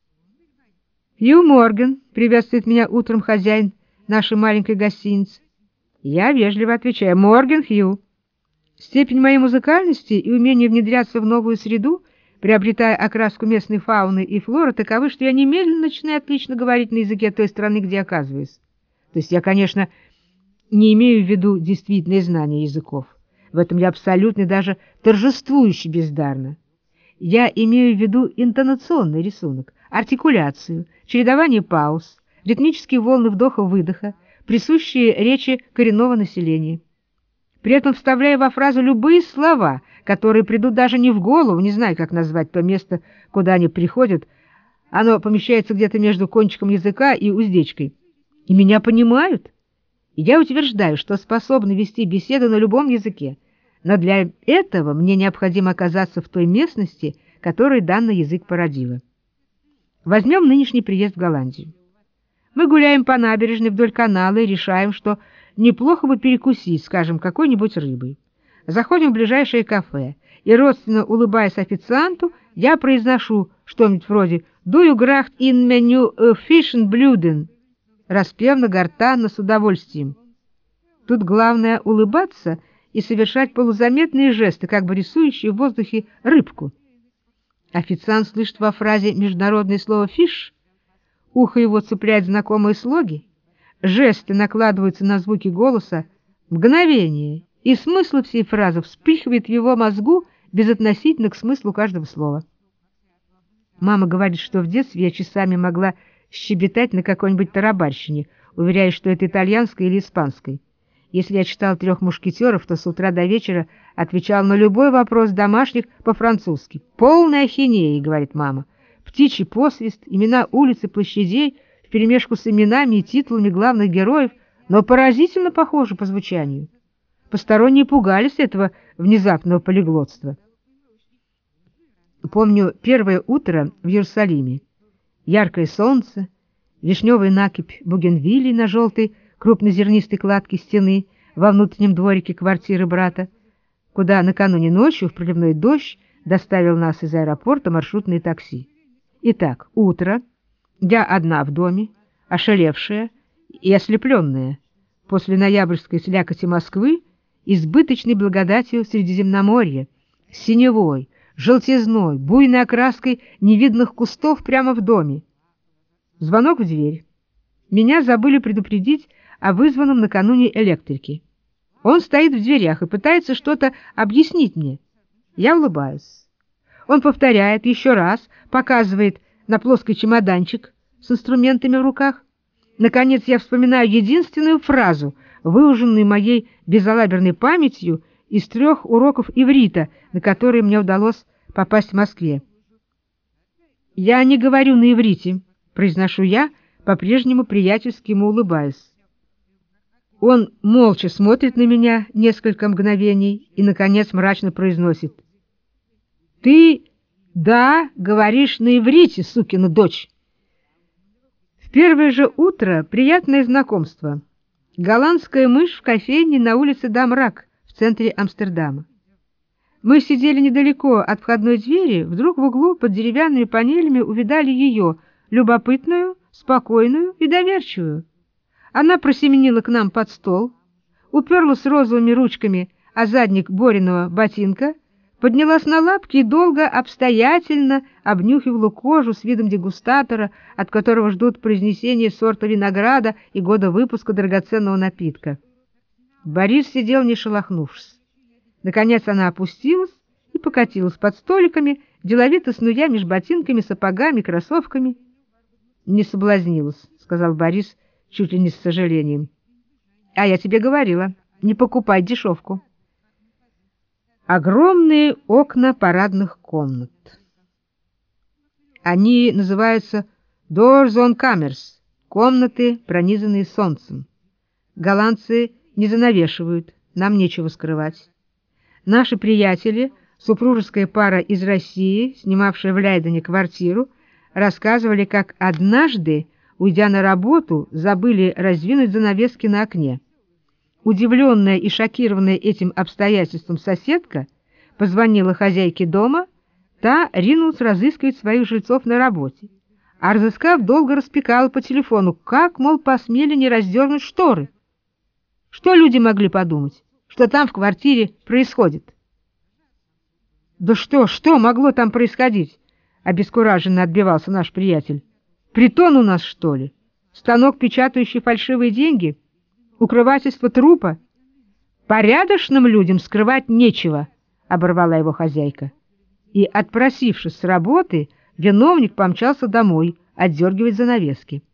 «Хью Морген», — приветствует меня утром хозяин нашей маленькой гостиницы. Я вежливо отвечаю: «Морген Хью». Степень моей музыкальности и умение внедряться в новую среду, приобретая окраску местной фауны и флоры, таковы, что я немедленно начинаю отлично говорить на языке той страны, где оказываюсь. То есть я, конечно, не имею в виду действительные знания языков. В этом я абсолютно даже торжествующе бездарна. Я имею в виду интонационный рисунок, артикуляцию, чередование пауз, ритмические волны вдоха-выдоха, присущие речи коренного населения. При этом вставляя во фразу любые слова, которые придут даже не в голову, не знаю, как назвать то место, куда они приходят. Оно помещается где-то между кончиком языка и уздечкой. И меня понимают. И я утверждаю, что способна вести беседу на любом языке, но для этого мне необходимо оказаться в той местности, которой данный язык породила. Возьмем нынешний приезд в Голландию. Мы гуляем по набережной вдоль канала и решаем, что неплохо бы перекусить, скажем, какой-нибудь рыбой. Заходим в ближайшее кафе, и, родственно улыбаясь официанту, я произношу что-нибудь вроде «Do you gracht in menu fish and bluden?» распевно, гортанно, с удовольствием. Тут главное улыбаться и совершать полузаметные жесты, как бы рисующие в воздухе рыбку. Официант слышит во фразе международное слово «фиш», ухо его цепляет знакомые слоги, жесты накладываются на звуки голоса, мгновение, и смысл всей фразы вспыхивает в его мозгу безотносительно к смыслу каждого слова. Мама говорит, что в детстве я часами могла щебетать на какой-нибудь тарабарщине, уверяя, что это итальянской или испанской. Если я читал «Трех мушкетеров», то с утра до вечера отвечал на любой вопрос домашних по-французски. «Полная ахинея», — говорит мама. «Птичий посвист, имена улиц и площадей вперемешку с именами и титулами главных героев, но поразительно похожи по звучанию». Посторонние пугались этого внезапного полиглотства. Помню первое утро в Иерусалиме. Яркое солнце, вишневая накипь бугенвиллей на желтой крупнозернистой кладке стены во внутреннем дворике квартиры брата, куда накануне ночью в проливной дождь доставил нас из аэропорта маршрутное такси. Итак, утро. Я одна в доме, ошалевшая и ослепленная после ноябрьской слякоти Москвы избыточной благодатью Средиземноморья, синевой, желтизной, буйной окраской невидных кустов прямо в доме. Звонок в дверь. Меня забыли предупредить о вызванном накануне электрике. Он стоит в дверях и пытается что-то объяснить мне. Я улыбаюсь. Он повторяет еще раз, показывает на плоский чемоданчик с инструментами в руках. Наконец я вспоминаю единственную фразу, выуженную моей безалаберной памятью из трех уроков иврита, на которые мне удалось попасть в Москве. «Я не говорю на иврите», — произношу я, по-прежнему приятельски ему улыбаюсь. Он молча смотрит на меня несколько мгновений и, наконец, мрачно произносит: «Ты, да, говоришь на иврите, сукина дочь!» В первое же утро приятное знакомство. Голландская мышь в кофейне на улице Дамрак в центре Амстердама. Мы сидели недалеко от входной двери, вдруг в углу под деревянными панелями увидали ее, любопытную, спокойную и доверчивую. Она просеменила к нам под стол, уперлась розовыми ручками о задник Бориного ботинка, поднялась на лапки и долго, обстоятельно обнюхивала кожу с видом дегустатора, от которого ждут произнесения сорта винограда и года выпуска драгоценного напитка. Борис сидел, не шелохнувшись. Наконец она опустилась и покатилась под столиками, деловито снуя меж ботинками, сапогами, кроссовками. «Не соблазнилась», — сказал Борис чуть ли не с сожалением. «А я тебе говорила, не покупай дешевку». Огромные окна парадных комнат. Они называются «Doors on Cammers» — комнаты, пронизанные солнцем. Голландцы не занавешивают, нам нечего скрывать. Наши приятели, супружеская пара из России, снимавшая в Лейдене квартиру, рассказывали, как однажды, уйдя на работу, забыли раздвинуть занавески на окне. Удивленная и шокированная этим обстоятельством соседка позвонила хозяйке дома, та ринулась разыскивать своих жильцов на работе, а разыскав, долго распекала по телефону, как, мол, посмели не раздернуть шторы. Что люди могли подумать, что там в квартире происходит? «Да что, что могло там происходить?» — обескураженно отбивался наш приятель. «Притон у нас, что ли? Станок, печатающий фальшивые деньги? Укрывательство трупа? Порядочным людям скрывать нечего», — оборвала его хозяйка. И, отпросившись с работы, виновник помчался домой отдергивать занавески.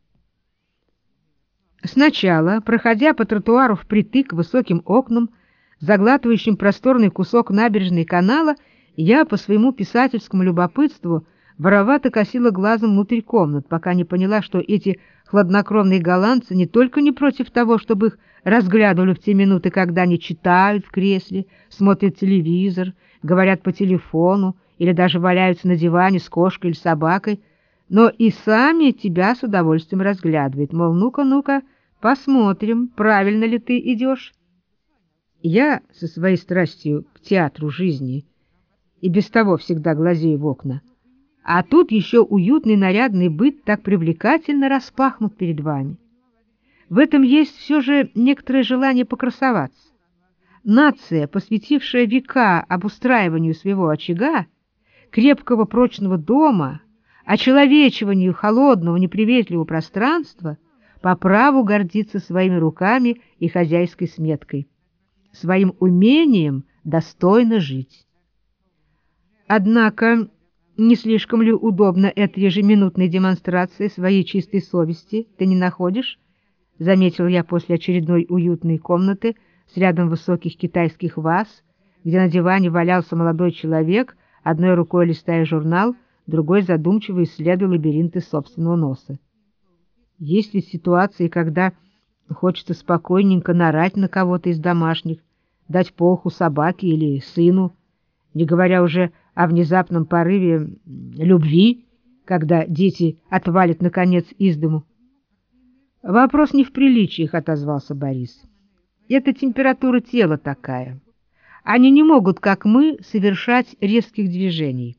Сначала, проходя по тротуару впритык к высоким окнам, заглатывающим просторный кусок набережной канала, я по своему писательскому любопытству воровато косила глазом внутрь комнат, пока не поняла, что эти хладнокровные голландцы не только не против того, чтобы их разглядывали в те минуты, когда они читают в кресле, смотрят телевизор, говорят по телефону или даже валяются на диване с кошкой или собакой, но и сами тебя с удовольствием разглядывают, мол, ну-ка, ну-ка, посмотрим, правильно ли ты идешь. Я со своей страстью к театру жизни и без того всегда глазею в окна, а тут еще уютный нарядный быт так привлекательно распахнут перед вами. В этом есть все же некоторое желание покрасоваться. Нация, посвятившая века обустраиванию своего очага, крепкого прочного дома, очеловечиванию холодного неприветливого пространства, по праву гордится своими руками и хозяйской сметкой, своим умением достойно жить. Однако, не слишком ли удобно эта ежеминутная демонстрация своей чистой совести, ты не находишь? — заметил я после очередной уютной комнаты с рядом высоких китайских ваз, где на диване валялся молодой человек, одной рукой листая журнал, другой задумчиво исследуя лабиринты собственного носа. Есть ведь ситуации, когда хочется спокойненько нарать на кого-то из домашних, дать по уху собаке или сыну, не говоря уже о внезапном порыве любви, когда дети отвалят, наконец, из дому. «Вопрос не в приличиях», — отозвался Борис. «Это температура тела такая. Они не могут, как мы, совершать резких движений».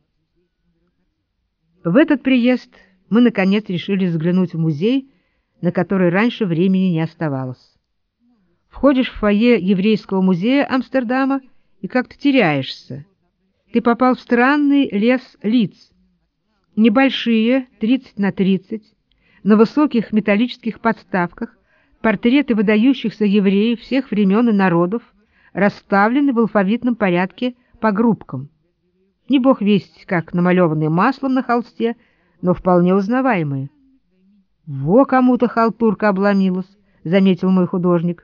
В этот приезд мы, наконец, решили взглянуть в музей, на который раньше времени не оставалось. В Входишь в фойе еврейского музея Амстердама и как-то теряешься. Ты попал в странный лес лиц. Небольшие, тридцать на тридцать, на высоких металлических подставках, портреты выдающихся евреев всех времен и народов расставлены в алфавитном порядке по группкам. Не бог весть, как намалеванные маслом на холсте, но вполне узнаваемые. «Во кому-то халтурка обломилась», — заметил мой художник.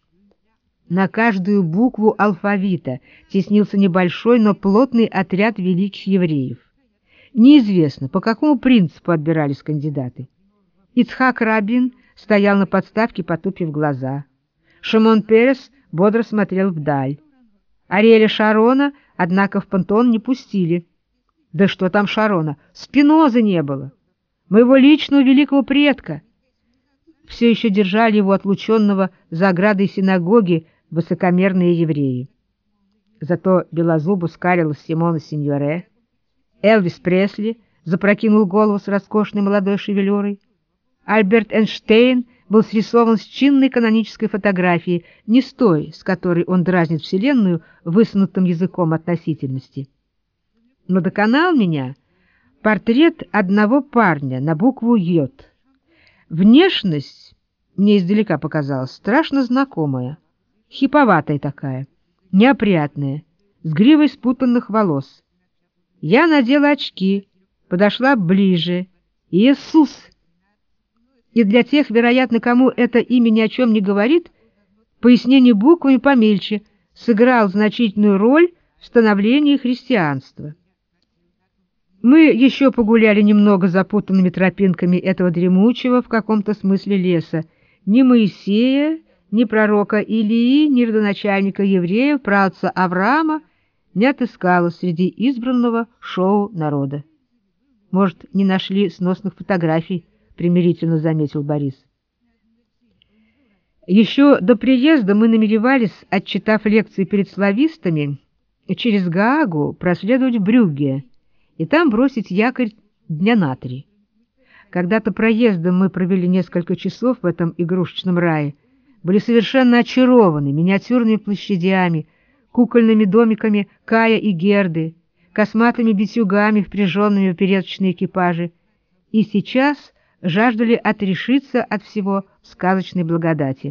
На каждую букву алфавита теснился небольшой, но плотный отряд великих евреев. Неизвестно, по какому принципу отбирались кандидаты. Ицхак Рабин стоял на подставке, потупив глаза. Шимон Перес бодро смотрел вдаль. Ариэля Шарона, однако, в пантеон не пустили. Да что там Шарона? Спинозы не было. Моего личного великого предка. Все еще держали его отлученного за оградой синагоги высокомерные евреи. Зато белозубо скалилась Симона Синьоре. Элвис Пресли запрокинул голову с роскошной молодой шевелюрой. Альберт Эйнштейн был срисован с чинной канонической фотографией, не с той, с которой он дразнит Вселенную высунутым языком относительности. Но доконал меня портрет одного парня на букву «Йод». Внешность мне издалека показалась страшно знакомая, хиповатая такая, неопрятная, с гривой спутанных волос. Я надела очки, подошла ближе. Иисус! И для тех, вероятно, кому это имя ни о чем не говорит, пояснение буквами помельче сыграл значительную роль в становлении христианства. Мы еще погуляли немного запутанными тропинками этого дремучего в каком-то смысле леса. Ни Моисея, ни пророка Илии, ни родоначальника евреев, праотца Авраама не отыскалось среди избранного шоу народа. Может, не нашли сносных фотографий, примирительно заметил Борис. Еще до приезда мы намеревались, отчитав лекции перед славистами, через Гаагу проследовать в Брюгге и там бросить якорь дня на три. Когда-то проездом мы провели несколько часов в этом игрушечном рае, были совершенно очарованы миниатюрными площадями, кукольными домиками Кая и Герды, косматыми битюгами, впряженными в передаточные экипажи, и сейчас жаждали отрешиться от всего в сказочной благодати.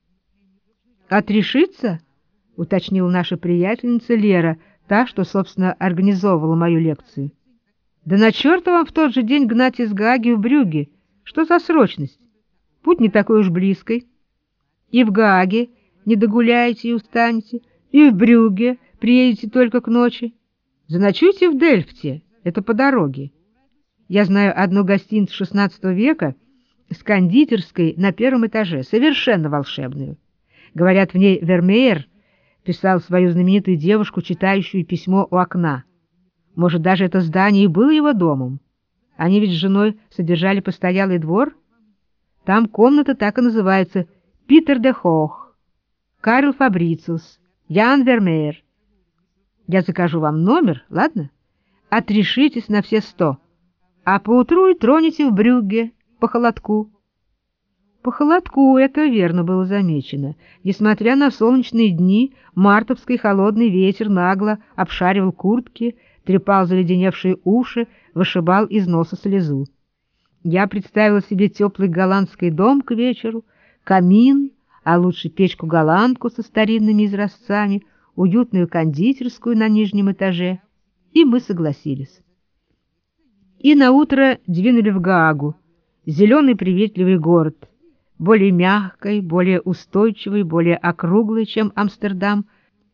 «Отрешиться?» — уточнила наша приятельница Лера, та, что, собственно, организовывала мою лекцию. «Да на черта вам в тот же день гнать из Гааги в Брюгге! Что за срочность? Путь не такой уж близкий. И в Гааге не догуляете и устанете, и в Брюгге приедете только к ночи. Заночуйте в Дельфте, это по дороге. Я знаю одну гостиницу шестнадцатого века с кондитерской на первом этаже, совершенно волшебную. Говорят, в ней Вермеер писал свою знаменитую девушку, читающую письмо у окна. Может, даже это здание и было его домом. Они ведь с женой содержали постоялый двор. Там комната так и называется «Питер де Хох», «Карл Фабрициус», «Ян Вермеер». Я закажу вам номер, ладно? Отрешитесь на все сто, а поутру и тронете в Брюгге по холодку. По холодку, это верно было замечено. Несмотря на солнечные дни, мартовский холодный ветер нагло обшаривал куртки, трепал заледеневшие уши, вышибал из носа слезу. Я представила себе теплый голландский дом к вечеру, камин, а лучше печку-голландку со старинными изразцами, уютную кондитерскую на нижнем этаже, и мы согласились. И наутро двинули в Гаагу, зеленый приветливый город, более мягкой, более устойчивой, более округлой, чем Амстердам.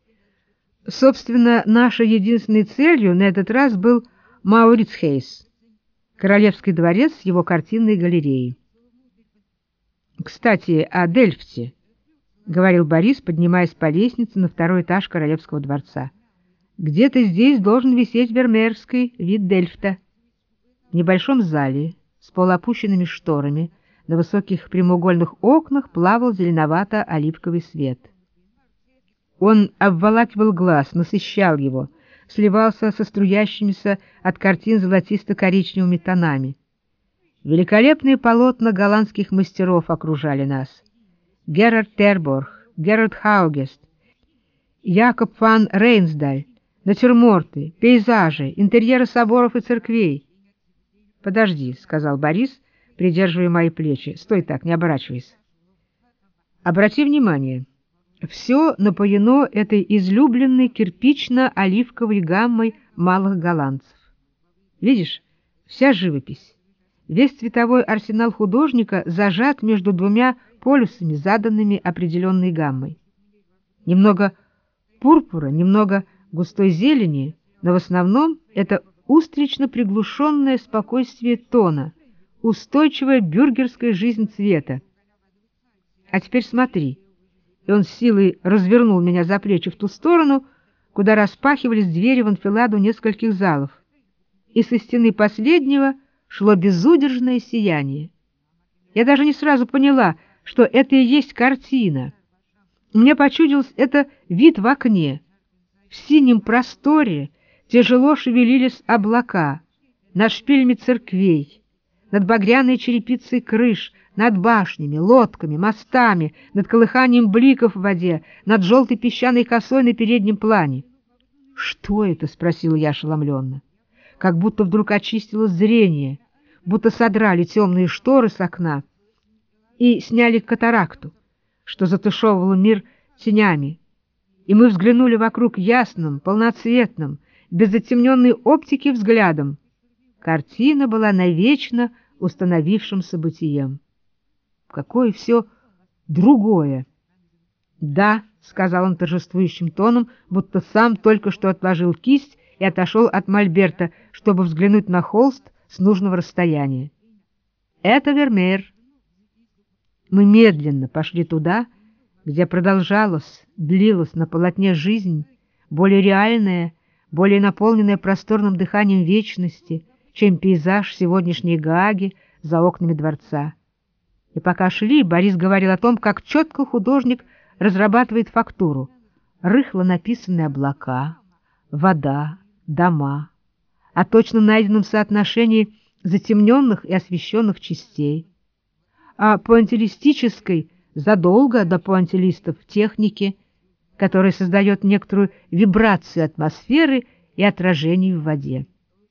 Собственно, нашей единственной целью на этот раз был Маурицхейс, Королевский дворец с его картинной галереей. «Кстати, о Дельфте», — говорил Борис, поднимаясь по лестнице на второй этаж Королевского дворца. «Где-то здесь должен висеть вермеерский вид Дельфта». В небольшом зале с полуопущенными шторами на высоких прямоугольных окнах плавал зеленовато-оливковый свет. Он обволакивал глаз, насыщал его, сливался со струящимися от картин золотисто-коричневыми тонами. Великолепные полотна голландских мастеров окружали нас. Герард Терборг, Герард Хаугест, Якоб ван Рейнсдаль, натюрморты, пейзажи, интерьеры соборов и церквей. — Подожди, — сказал Борис, придерживая мои плечи. — Стой так, не оборачивайся. Обрати внимание, все напоено этой излюбленной кирпично-оливковой гаммой малых голландцев. Видишь, вся живопись, весь цветовой арсенал художника зажат между двумя полюсами, заданными определенной гаммой. Немного пурпура, немного густой зелени, но в основном это устрично-приглушенное спокойствие тона, устойчивая бюргерская жизнь цвета. А теперь смотри. И он с силой развернул меня за плечи в ту сторону, куда распахивались двери в анфиладу нескольких залов, и со стены последнего шло безудержное сияние. Я даже не сразу поняла, что это и есть картина. Мне почудилось это вид в окне. В синем просторе тяжело шевелились облака, над шпилями церквей, над багряной черепицей крыш, над башнями, лодками, мостами, над колыханием бликов в воде, над желтой песчаной косой на переднем плане. — Что это? — спросила я ошеломленно. Как будто вдруг очистилось зрение, будто содрали темные шторы с окна и сняли катаракту, что затушевывало мир тенями, и мы взглянули вокруг ясным, полноцветным, без затемненной оптики взглядом. Картина была навечно установившимся бытием. Какое все другое! — Да, — сказал он торжествующим тоном, будто сам только что отложил кисть и отошел от мольберта, чтобы взглянуть на холст с нужного расстояния. — Это Вермеер. Мы медленно пошли туда, где продолжалась, длилась на полотне жизнь, более реальная, более наполненная просторным дыханием вечности, чем пейзаж сегодняшней Гааги за окнами дворца. И пока шли, Борис говорил о том, как четко художник разрабатывает фактуру. Рыхло написанные облака, вода, дома, о точно найденном соотношении затемненных и освещенных частей, о пуантилистической, задолго до пуантилистов, технике, которая создает некоторую вибрацию атмосферы и отражений в воде.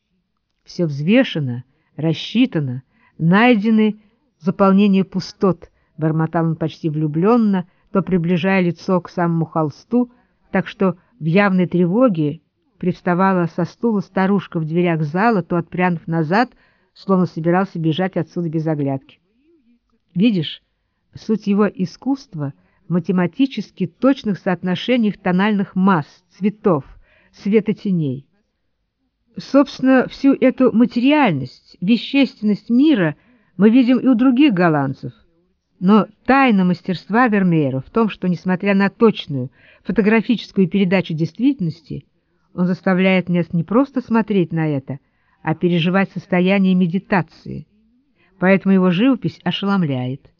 Все взвешено, рассчитано, найдены заполнение пустот, бормотал он почти влюбленно, то приближая лицо к самому холсту, так что в явной тревоге привставала со стула старушка в дверях зала, то отпрянув назад, словно собирался бежать отсюда без оглядки. Видишь, суть его искусства в математически точных соотношениях тональных масс, цветов, светотеней. Собственно, всю эту материальность, вещественность мира мы видим и у других голландцев. Но тайна мастерства Вермеера в том, что, несмотря на точную фотографическую передачу действительности, он заставляет нас не просто смотреть на это, а переживать состояние медитации. Поэтому его живопись ошеломляет.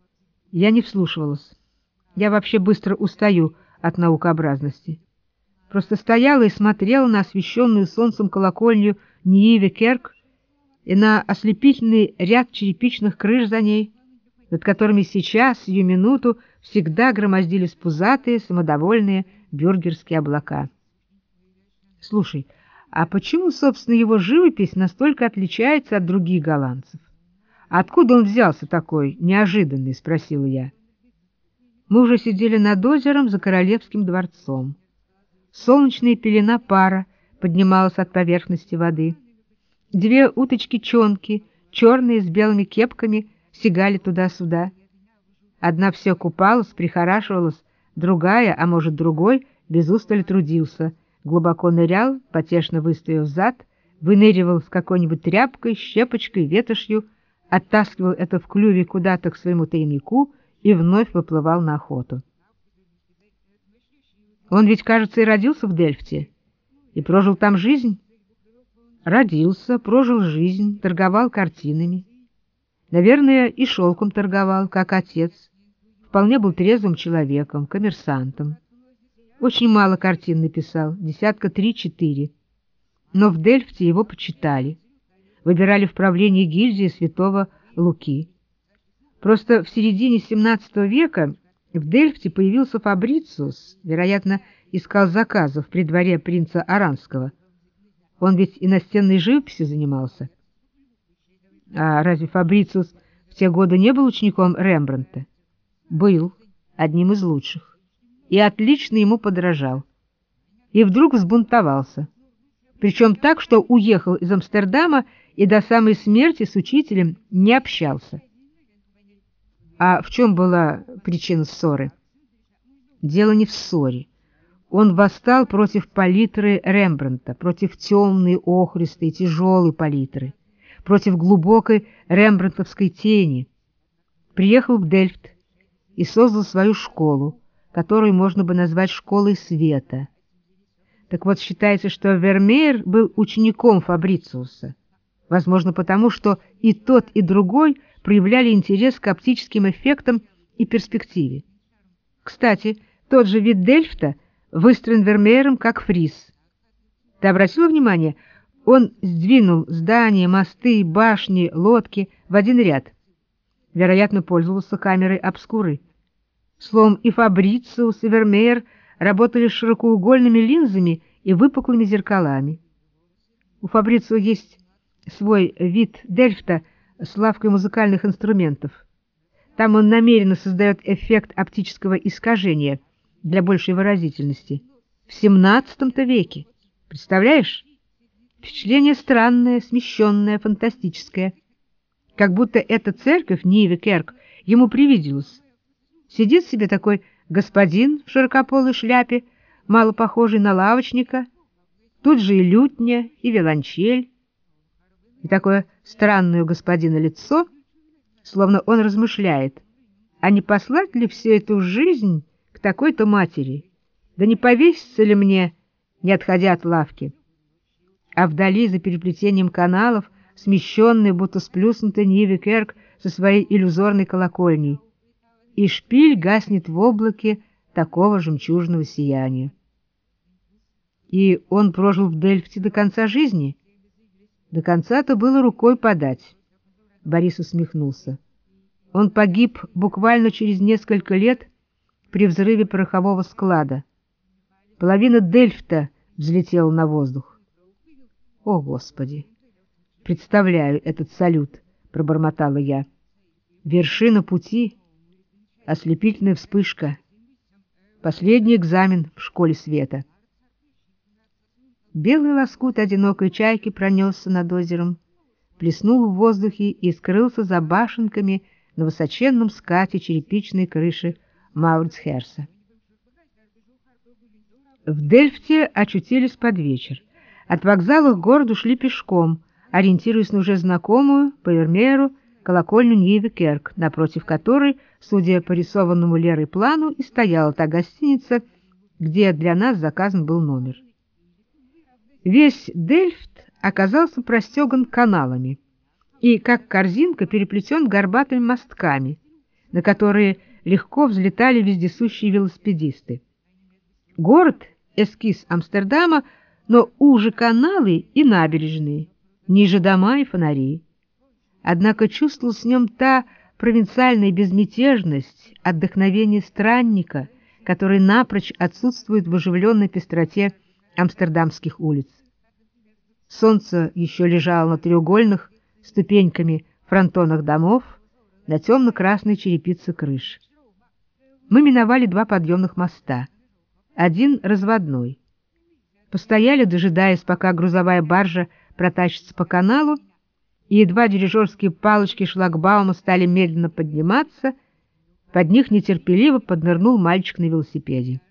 Я не вслушивалась. Я вообще быстро устаю от наукообразности. Просто стояла и смотрела на освещенную солнцем колокольню Ниеве-Керк и на ослепительный ряд черепичных крыш за ней, над которыми сейчас, сию минуту, всегда громоздились пузатые, самодовольные бюргерские облака. Слушай, а почему, собственно, его живопись настолько отличается от других голландцев? Откуда он взялся такой неожиданный, спросила я. Мы уже сидели над озером за Королевским дворцом. Солнечная пелена пара поднималась от поверхности воды. Две уточки-чонки, черные с белыми кепками, сигали туда-сюда. Одна все купалась, прихорашивалась, другая, а может другой, без устали трудился, глубоко нырял, потешно выставив зад, выныривал с какой-нибудь тряпкой, щепочкой, ветошью, оттаскивал это в клюве куда-то к своему тайнику и вновь выплывал на охоту. Он ведь, кажется, и родился в Дельфте, и прожил там жизнь. Родился, прожил жизнь, торговал картинами. Наверное, и шелком торговал, как отец. Вполне был трезвым человеком, коммерсантом. Очень мало картин написал, десятка три-четыре. Но в Дельфте его почитали. Выбирали в правление гильдии святого Луки. Просто в середине семнадцатого века В Дельфте появился Фабрициус, вероятно, искал заказов при дворе принца Оранского. Он ведь и настенной живописью занимался. А разве Фабрициус в те годы не был учеником Рембрандта? Был, одним из лучших, и отлично ему подражал. И вдруг взбунтовался, причем так, что уехал из Амстердама и до самой смерти с учителем не общался. А в чем была причина ссоры? Дело не в ссоре. Он восстал против палитры Рембрандта, против темной, охристой, тяжелой палитры, против глубокой рембрандтовской тени. Приехал в Дельфт и создал свою школу, которую можно бы назвать школой света. Так вот, считается, что Вермеер был учеником Фабрициуса, возможно, потому что и тот, и другой проявляли интерес к оптическим эффектам и перспективе. Кстати, тот же вид Дельфта выстроен Вермеером как фриз. Ты обратила внимание? Он сдвинул здания, мосты, башни, лодки в один ряд. Вероятно, пользовался камерой обскуры. Словом, и Фабрициус, и Вермеер работали с широкоугольными линзами и выпуклыми зеркалами. У Фабрицио есть свой вид Дельфта с лавкой музыкальных инструментов. Там он намеренно создает эффект оптического искажения для большей выразительности. В семнадцатом-то веке. Представляешь? Впечатление странное, смещенное, фантастическое. Как будто эта церковь, Ниве Керк, ему привиделась. Сидит себе такой господин в широкополой шляпе, мало похожий на лавочника, тут же и лютня, и виолончель, и такое странное у господина лицо, словно он размышляет, а не послать ли всю эту жизнь к такой-то матери, да не повеситься ли мне, не отходя от лавки. А вдали, за переплетением каналов, смещенный, будто сплюснутый Ниве Керк со своей иллюзорной колокольней, и шпиль гаснет в облаке такого жемчужного сияния. И он прожил в Дельфте до конца жизни? До конца-то было рукой подать. Борис усмехнулся. Он погиб буквально через несколько лет при взрыве порохового склада. Половина Дельфта взлетела на воздух. О, Господи! Представляю этот салют, пробормотала я. Вершина пути, ослепительная вспышка, последний экзамен в школе света. Белый лоскут одинокой чайки пронесся над озером, плеснул в воздухе и скрылся за башенками на высоченном скате черепичной крыши Маурицхерса. В Дельфте очутились под вечер. От вокзала к городу шли пешком, ориентируясь на уже знакомую, по Вермееру, колокольню Ниве Керк, напротив которой, судя по рисованному Лерой плану, и стояла та гостиница, где для нас заказан был номер. Весь Дельфт оказался простеган каналами и, как корзинка, переплетен горбатыми мостками, на которые легко взлетали вездесущие велосипедисты. Город — эскиз Амстердама, но уже каналы и набережные, ниже дома и фонари. Однако чувствовалась в нем та провинциальная безмятежность, отдохновение странника, который напрочь отсутствует в оживленной пестроте амстердамских улиц. Солнце еще лежало на треугольных ступеньками фронтонах домов, на темно-красной черепице крыш. Мы миновали два подъемных моста, один разводной. Постояли, дожидаясь, пока грузовая баржа протащится по каналу, и едва дирижерские палочки шлагбаума стали медленно подниматься, под них нетерпеливо поднырнул мальчик на велосипеде.